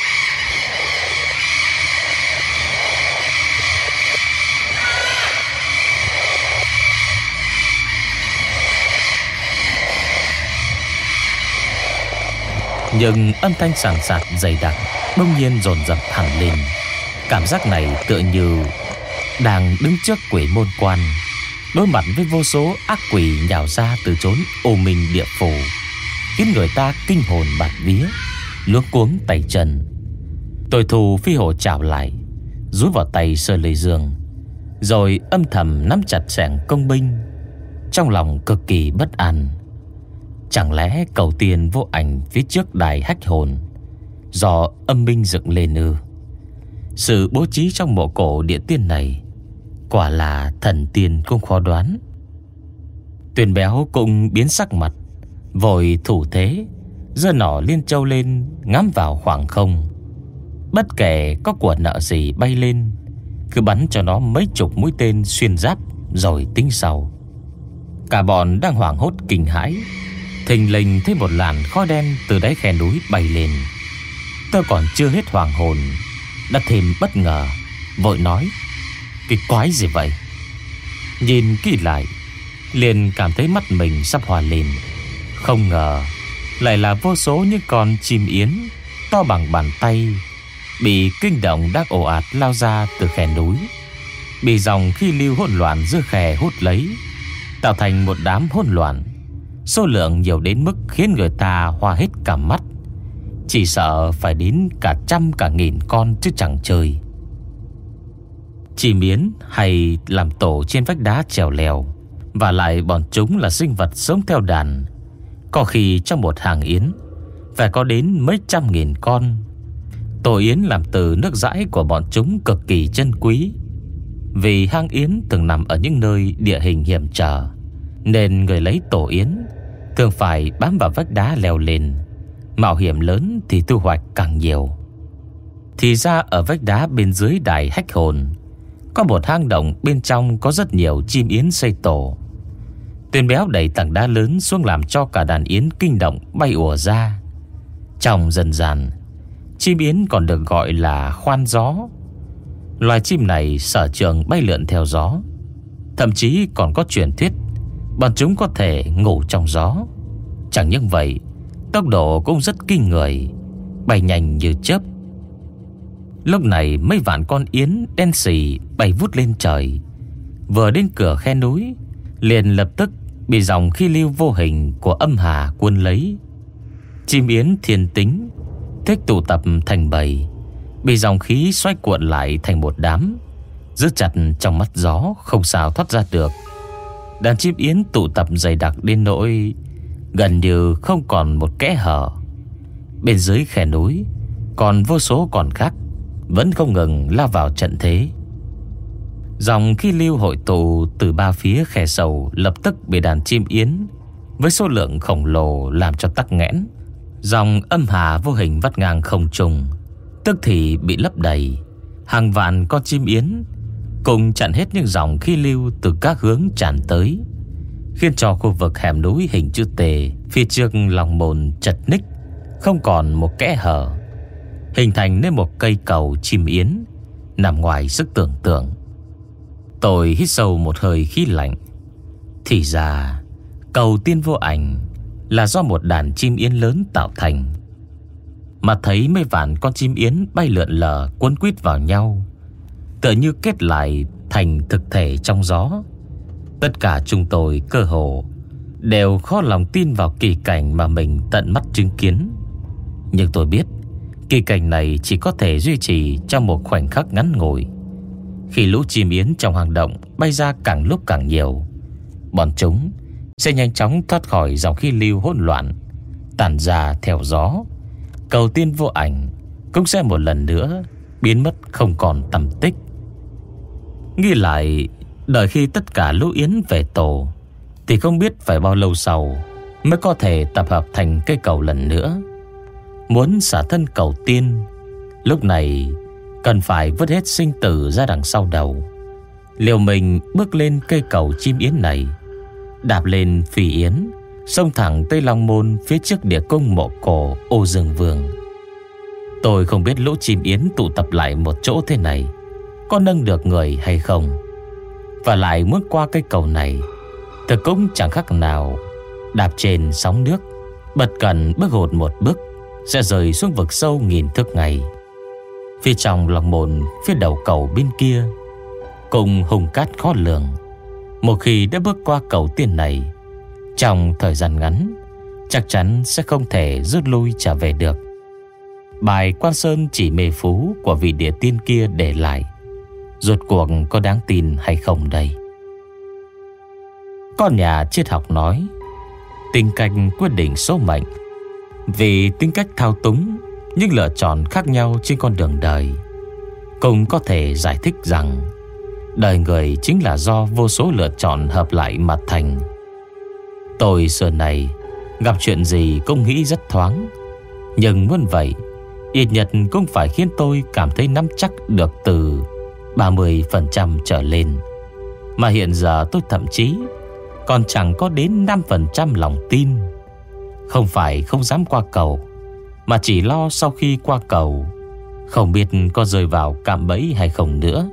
Nhưng âm thanh sàn sạt dày đặc bỗng nhiên dồn dập hẳn lên. Cảm giác này tựa như đang đứng trước quỷ môn quan, đối mặt với vô số ác quỷ nhào ra từ chốn ô minh địa phủ, khiến người ta kinh hồn bạt vía, luống cuống tay chân. Tôi thù phi hổ chảo lại, rút vào tay Sơ Lê Dương, rồi âm thầm nắm chặt xẻng công binh, trong lòng cực kỳ bất an. Chẳng lẽ cầu tiền vô ảnh phía trước đài hách hồn do âm binh dựng lên ư? Sự bố trí trong mộ cổ địa tiên này quả là thần tiên cũng khó đoán. Tuyền Béo cũng biến sắc mặt, vội thủ thế, giơ nỏ liên châu lên ngắm vào khoảng không. Bất kể có của nợ gì bay lên, cứ bắn cho nó mấy chục mũi tên xuyên giáp rồi tính sau. Cả bọn đang hoảng hốt kinh hãi, thình lình thấy một làn khói đen từ đáy khe núi bay lên. Tôi còn chưa hết hoàng hồn đã thêm bất ngờ, vội nói: cái quái gì vậy? Nhìn kỹ lại, liền cảm thấy mắt mình sắp hòa lên. Không ngờ lại là vô số những con chim yến to bằng bàn tay, bị kinh động đang ồ ạt lao ra từ khe núi, bị dòng khí lưu hỗn loạn giữa khe hút lấy, tạo thành một đám hỗn loạn. Số lượng nhiều đến mức khiến người ta hoa hết cả mắt, chỉ sợ phải đến cả trăm cả nghìn con chứ chẳng chơi. Chim yến hay làm tổ trên vách đá trèo lèo, và lại bọn chúng là sinh vật sống theo đàn, có khi trong một hàng yến phải có đến mấy trăm nghìn con. Tổ yến làm từ nước dãi của bọn chúng cực kỳ chân quý. Vì hang yến thường nằm ở những nơi địa hình hiểm trở, nên người lấy tổ yến thường phải bám vào vách đá leo lên. Mạo hiểm lớn thì thu hoạch càng nhiều. Thì ra ở vách đá bên dưới đài hách hồn có một hang động, bên trong có rất nhiều chim yến xây tổ. Tuyền Béo đẩy tảng đá lớn xuống làm cho cả đàn yến kinh động bay ùa ra. Trong dân gian, chim yến còn được gọi là khoan gió. Loài chim này sở trường bay lượn theo gió, thậm chí còn có truyền thuyết bọn chúng có thể ngủ trong gió. Chẳng những vậy, tốc độ cũng rất kinh người, bay nhanh như chớp. Lúc này mấy vạn con yến đen sì bay vút lên trời, vừa đến cửa khe núi liền lập tức bị dòng khí lưu vô hình của âm hà cuốn lấy. Chim yến thiên tính thích tụ tập thành bầy, bị dòng khí xoay cuộn lại thành một đám, giữ chặt trong mắt gió, không sao thoát ra được. Đàn chim yến tụ tập dày đặc đến nỗi gần như không còn một kẽ hở. Bên dưới khe núi còn vô số con khác vẫn không ngừng lao vào trận thế. Dòng khí lưu hội tụ từ ba phía khe sâu lập tức bị đàn chim yến với số lượng khổng lồ làm cho tắc nghẽn. Dòng âm hà vô hình vắt ngang không trung, tức thì bị lấp đầy. Hàng vạn con chim yến cùng chặn hết những dòng khí lưu từ các hướng tràn tới, khiến cho khu vực hẻm núi hình chữ T phía trước lòng môn chật ních, không còn một kẽ hở, hình thành nên một cây cầu chim yến nằm ngoài sức tưởng tượng. Tôi hít sâu một hơi khí lạnh. Thì ra cầu tiên vô ảnh là do một đàn chim yến lớn tạo thành. Mà thấy mấy vạn con chim yến bay lượn lờ cuốn quýt vào nhau, tựa như kết lại thành thực thể trong gió. Tất cả chúng tôi cơ hồ đều khó lòng tin vào kỳ cảnh mà mình tận mắt chứng kiến. Nhưng tôi biết kỳ cảnh này chỉ có thể duy trì trong một khoảnh khắc ngắn ngủi. Khi lũ chim yến trong hang động bay ra càng lúc càng nhiều, bọn chúng sẽ nhanh chóng thoát khỏi dòng khí lưu hỗn loạn, tản ra theo gió. Cầu tiên vô ảnh cũng sẽ một lần nữa biến mất không còn tăm tích. Nghĩ lại, đợi khi tất cả lũ yến về tổ thì không biết phải bao lâu sau mới có thể tập hợp thành cây cầu lần nữa. Muốn xả thân cầu tiên, lúc này cần phải vứt hết sinh tử ra đằng sau đầu, liều mình bước lên cây cầu chim yến này, đạp lên phi yến, xông thẳng tới Long Môn phía trước địa cung mộ cổ Ô Dương Vương. Tôi không biết lũ chim yến tụ tập lại một chỗ thế này có nâng được người hay không. Và lại muốn qua cây cầu này thực cũng chẳng khác nào đạp trên sóng nước. Bật cần bước hụt một bước sẽ rơi xuống vực sâu nghìn thước ngay. Phía trong Long Môn, phía đầu cầu bên kia cùng hùng cát khó lường. Một khi đã bước qua cầu tiên này, trong thời gian ngắn chắc chắn sẽ không thể rút lui trở về được. Bài Quan Sơn chỉ mê phú của vị địa tiên kia để lại rốt cuộc có đáng tin hay không đây? Con nhà triết học nói tính cách quyết định số mệnh. Vì tính cách thao túng những lựa chọn khác nhau trên con đường đời, cũng có thể giải thích rằng đời người chính là do vô số lựa chọn hợp lại mà thành. Tôi xưa này gặp chuyện gì cũng nghĩ rất thoáng, nhưng muốn vậy ít nhất cũng phải khiến tôi cảm thấy nắm chắc được từ ba mươi phần trăm trở lên. Mà hiện giờ tôi thậm chí còn chẳng có đến năm phần trăm lòng tin. Không phải không dám qua cầu, mà chỉ lo sau khi qua cầu không biết có rơi vào cạm bẫy hay không nữa.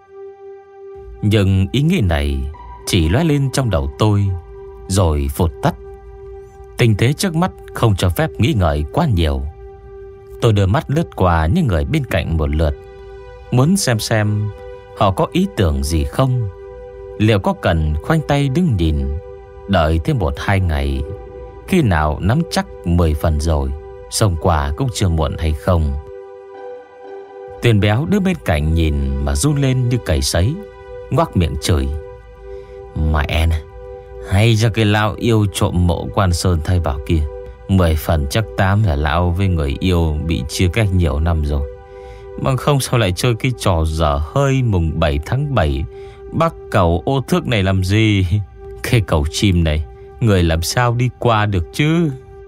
Nhưng ý nghĩ này chỉ lóe lên trong đầu tôi rồi phụt tắt. Tình thế trước mắt không cho phép nghĩ ngợi quá nhiều. Tôi đưa mắt lướt qua những người bên cạnh một lượt, muốn xem xem họ có ý tưởng gì không. Liệu có cần khoanh tay đứng nhìn, đợi thêm một hai ngày, khi nào nắm chắc mười phần rồi xông qua cũng chưa muộn hay không? Tuyền Béo đứng bên cạnh nhìn mà run lên như cầy sấy, ngoác miệng chửi: mẹ nè, hay cho cái lão yêu trộm mộ Quan Sơn thay bảo kia. Mười phần chắc tám là lão với người yêu bị chia cách nhiều năm rồi, mà không sao lại chơi cái trò dở hơi mùng bảy tháng bảy bắc cầu ô thước này làm gì? Cái cầu chim này người làm sao đi qua được chứ?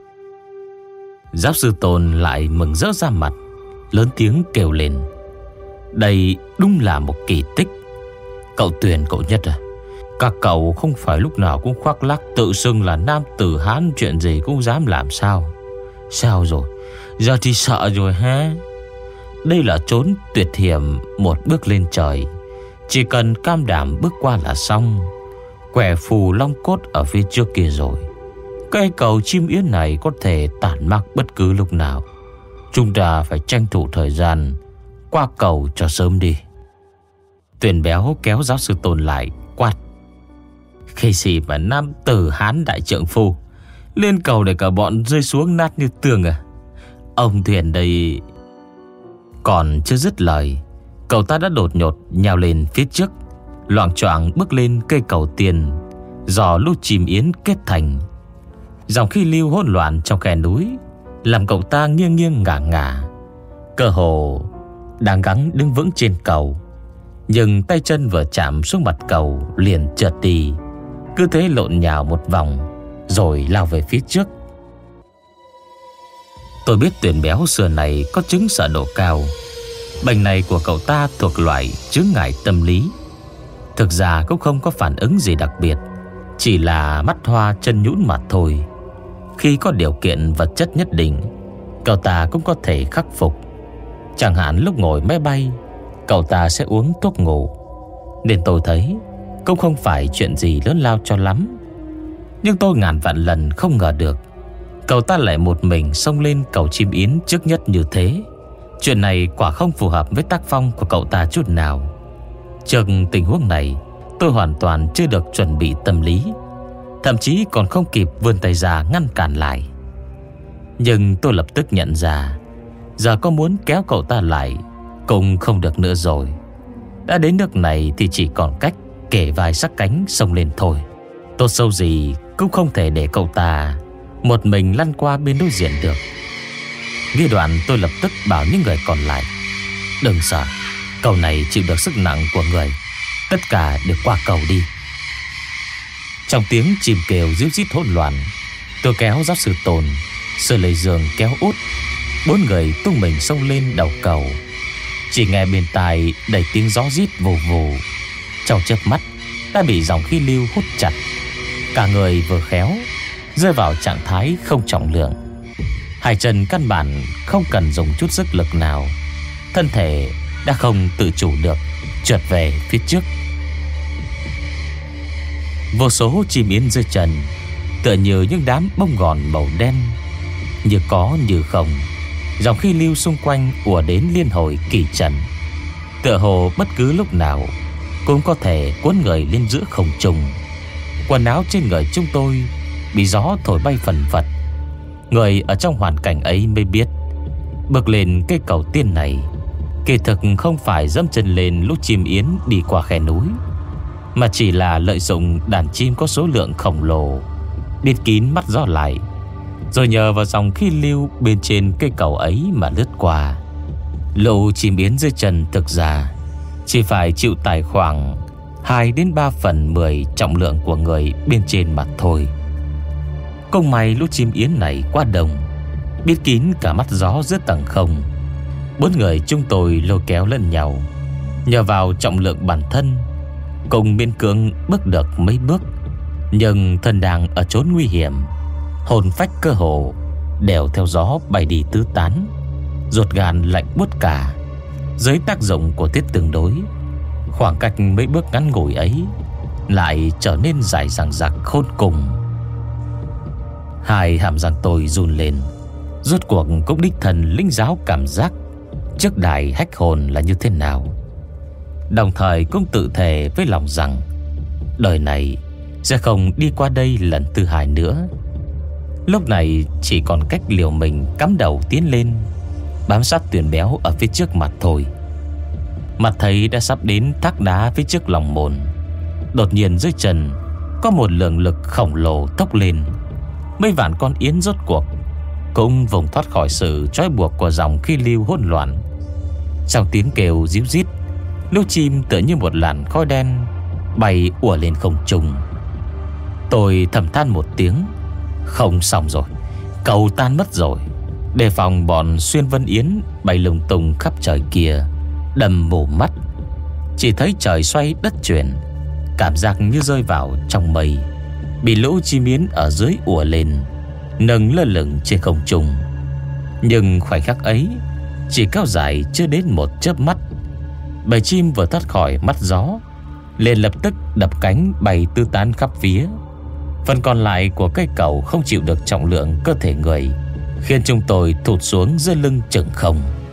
Giáp sư Tôn lại mừng rỡ ra mặt, lớn tiếng kêu lên: đây đúng là một kỳ tích. Cậu Tuyền, cậu Nhất à, các cậu không phải lúc nào cũng khoác lác tự xưng là nam tử Hán, chuyện gì cũng dám làm sao? Sao rồi? Giờ thì sợ rồi ha? Đây là chốn tuyệt hiểm một bước lên trời, chỉ cần cam đảm bước qua là xong. Quẻ phù long cốt ở phía trước kia rồi. Cây cầu chim yến này có thể tản mát bất cứ lúc nào. Chúng ta phải tranh thủ thời gian qua cầu cho sớm đi. Tuyền Béo kéo giáo sư Tôn lại quát: cái gì mà nam tử Hán đại trượng phu, lên cầu để cả bọn rơi xuống nát như tường à? Ông Thuyền đây. Còn chưa dứt lời, cậu ta đã đột nhột nhào lên phía trước, loạng choạng bước lên cây cầu tiền do lũ chim yến kết thành. Dòng khí lưu hỗn loạn trong khe núi làm cậu ta nghiêng nghiêng ngả ngả, cơ hồ đang gắng đứng vững trên cầu, nhưng tay chân vừa chạm xuống mặt cầu liền trượt đi, cứ thế lộn nhào một vòng rồi lao về phía trước. Tôi biết Tuyền Béo xưa này có chứng sợ độ cao. Bệnh này của cậu ta thuộc loại chứng ngại tâm lý. Thực ra cũng không có phản ứng gì đặc biệt, chỉ là mắt hoa chân nhũn mà thôi. Khi có điều kiện vật chất nhất định, cậu ta cũng có thể khắc phục. Chẳng hạn lúc ngồi máy bay, cậu ta sẽ uống thuốc ngủ, nên tôi thấy cũng không phải chuyện gì lớn lao cho lắm. Nhưng tôi ngàn vạn lần không ngờ được cậu ta lại một mình xông lên cầu chim yến trước nhất như thế. Chuyện này quả không phù hợp với tác phong của cậu ta chút nào. Trước tình huống này, tôi hoàn toàn chưa được chuẩn bị tâm lý, thậm chí còn không kịp vươn tay ra ngăn cản lại. Nhưng tôi lập tức nhận ra, giờ có muốn kéo cậu ta lại cũng không được nữa rồi. Đã đến nước này thì chỉ còn cách kể vai sát cánh xông lên thôi. Tốt sâu gì cũng không thể để cậu ta một mình lăn qua bên đối diện được. Nghĩ đoạn, tôi lập tức bảo những người còn lại: đừng sợ, cầu này chịu được sức nặng của người, tất cả đều qua cầu đi. Trong tiếng chim kêu ríu rít hỗn loạn, tôi kéo giáo sư Tồn, Sơ Lê Dương kéo út, bốn người tung mình xông lên đầu cầu. Chỉ nghe bên tai đầy tiếng gió rít vù vù. Trong chớp mắt đã bị dòng khí lưu hút chặt. Cả người vừa khéo rơi vào trạng thái không trọng lượng. Hai chân căn bản không cần dùng chút sức lực nào, thân thể đã không tự chủ được trượt về phía trước. Vô số chim yến dưới chân tựa như những đám bông gòn màu đen, như có như không, dòng khí lưu xung quanh ùa đến liên hồi kỳ trần, tựa hồ bất cứ lúc nào cũng có thể cuốn người lên giữa không trung. Quần áo trên người chúng tôi bị gió thổi bay phần phật. Người ở trong hoàn cảnh ấy mới biết, bước lên cây cầu tiên này kỳ thực không phải dẫm chân lên lúc chim yến đi qua khe núi, mà chỉ là lợi dụng đàn chim có số lượng khổng lồ bịt kín mắt gió lại, rồi nhờ vào dòng khí lưu bên trên cây cầu ấy mà lướt qua. Lũ chim yến dưới chân thực ra chỉ phải chịu tải khoảng hai đến ba phần mười trọng lượng của người bên trên mặt thôi. Công may lũ chim yến này quá đông, bịt kín cả mắt gió giữa tầng không. Bốn người chúng tôi lôi kéo lẫn nhau, nhờ vào trọng lượng bản thân cùng miễn cưỡng bước được mấy bước. Nhưng thân đang ở chốn nguy hiểm, hồn phách cơ hồ đều theo gió bay đi tứ tán, ruột gan lạnh buốt cả. Dưới tác dụng của tiết tương đối, khoảng cách mấy bước ngắn ngủi ấy lại trở nên dài dằng dặc khôn cùng. Hai hàm răng tôi run lên, rốt cuộc cũng đích thần linh giáo cảm giác trước đài hách hồn là như thế nào, đồng thời cũng tự thề với lòng rằng đời này sẽ không đi qua đây lần thứ hai nữa. Lúc này chỉ còn cách liều mình cắm đầu tiến lên, bám sát Tuyền Béo ở phía trước mặt thôi. Mặt thấy đã sắp đến thác đá phía trước lòng môn, đột nhiên dưới chân có một lượng lực khổng lồ tốc lên. Mấy vạn con yến rốt cuộc cũng vùng thoát khỏi sự trói buộc của dòng khí lưu hỗn loạn. Trong tiếng kêu ríu rít, lũ chim tựa như một làn khói đen bay ùa lên không trung. Tôi thầm than một tiếng, không xong rồi, cầu tan mất rồi. Đề phòng bọn xuyên vân yến bay lung tung khắp trời kia, đầm mù mắt. Chỉ thấy trời xoay đất chuyển, cảm giác như rơi vào trong mây, bị lũ chim yến ở dưới ùa lên, nâng lơ lửng trên không trung. Nhưng khoảnh khắc ấy chỉ kéo dài chưa đến một chớp mắt. Bầy chim vừa thoát khỏi mắt gió liền lập tức đập cánh bay tứ tán khắp phía. Phần còn lại của cây cầu không chịu được trọng lượng cơ thể người, khiến chúng tôi thụt xuống dưới lưng chừng không.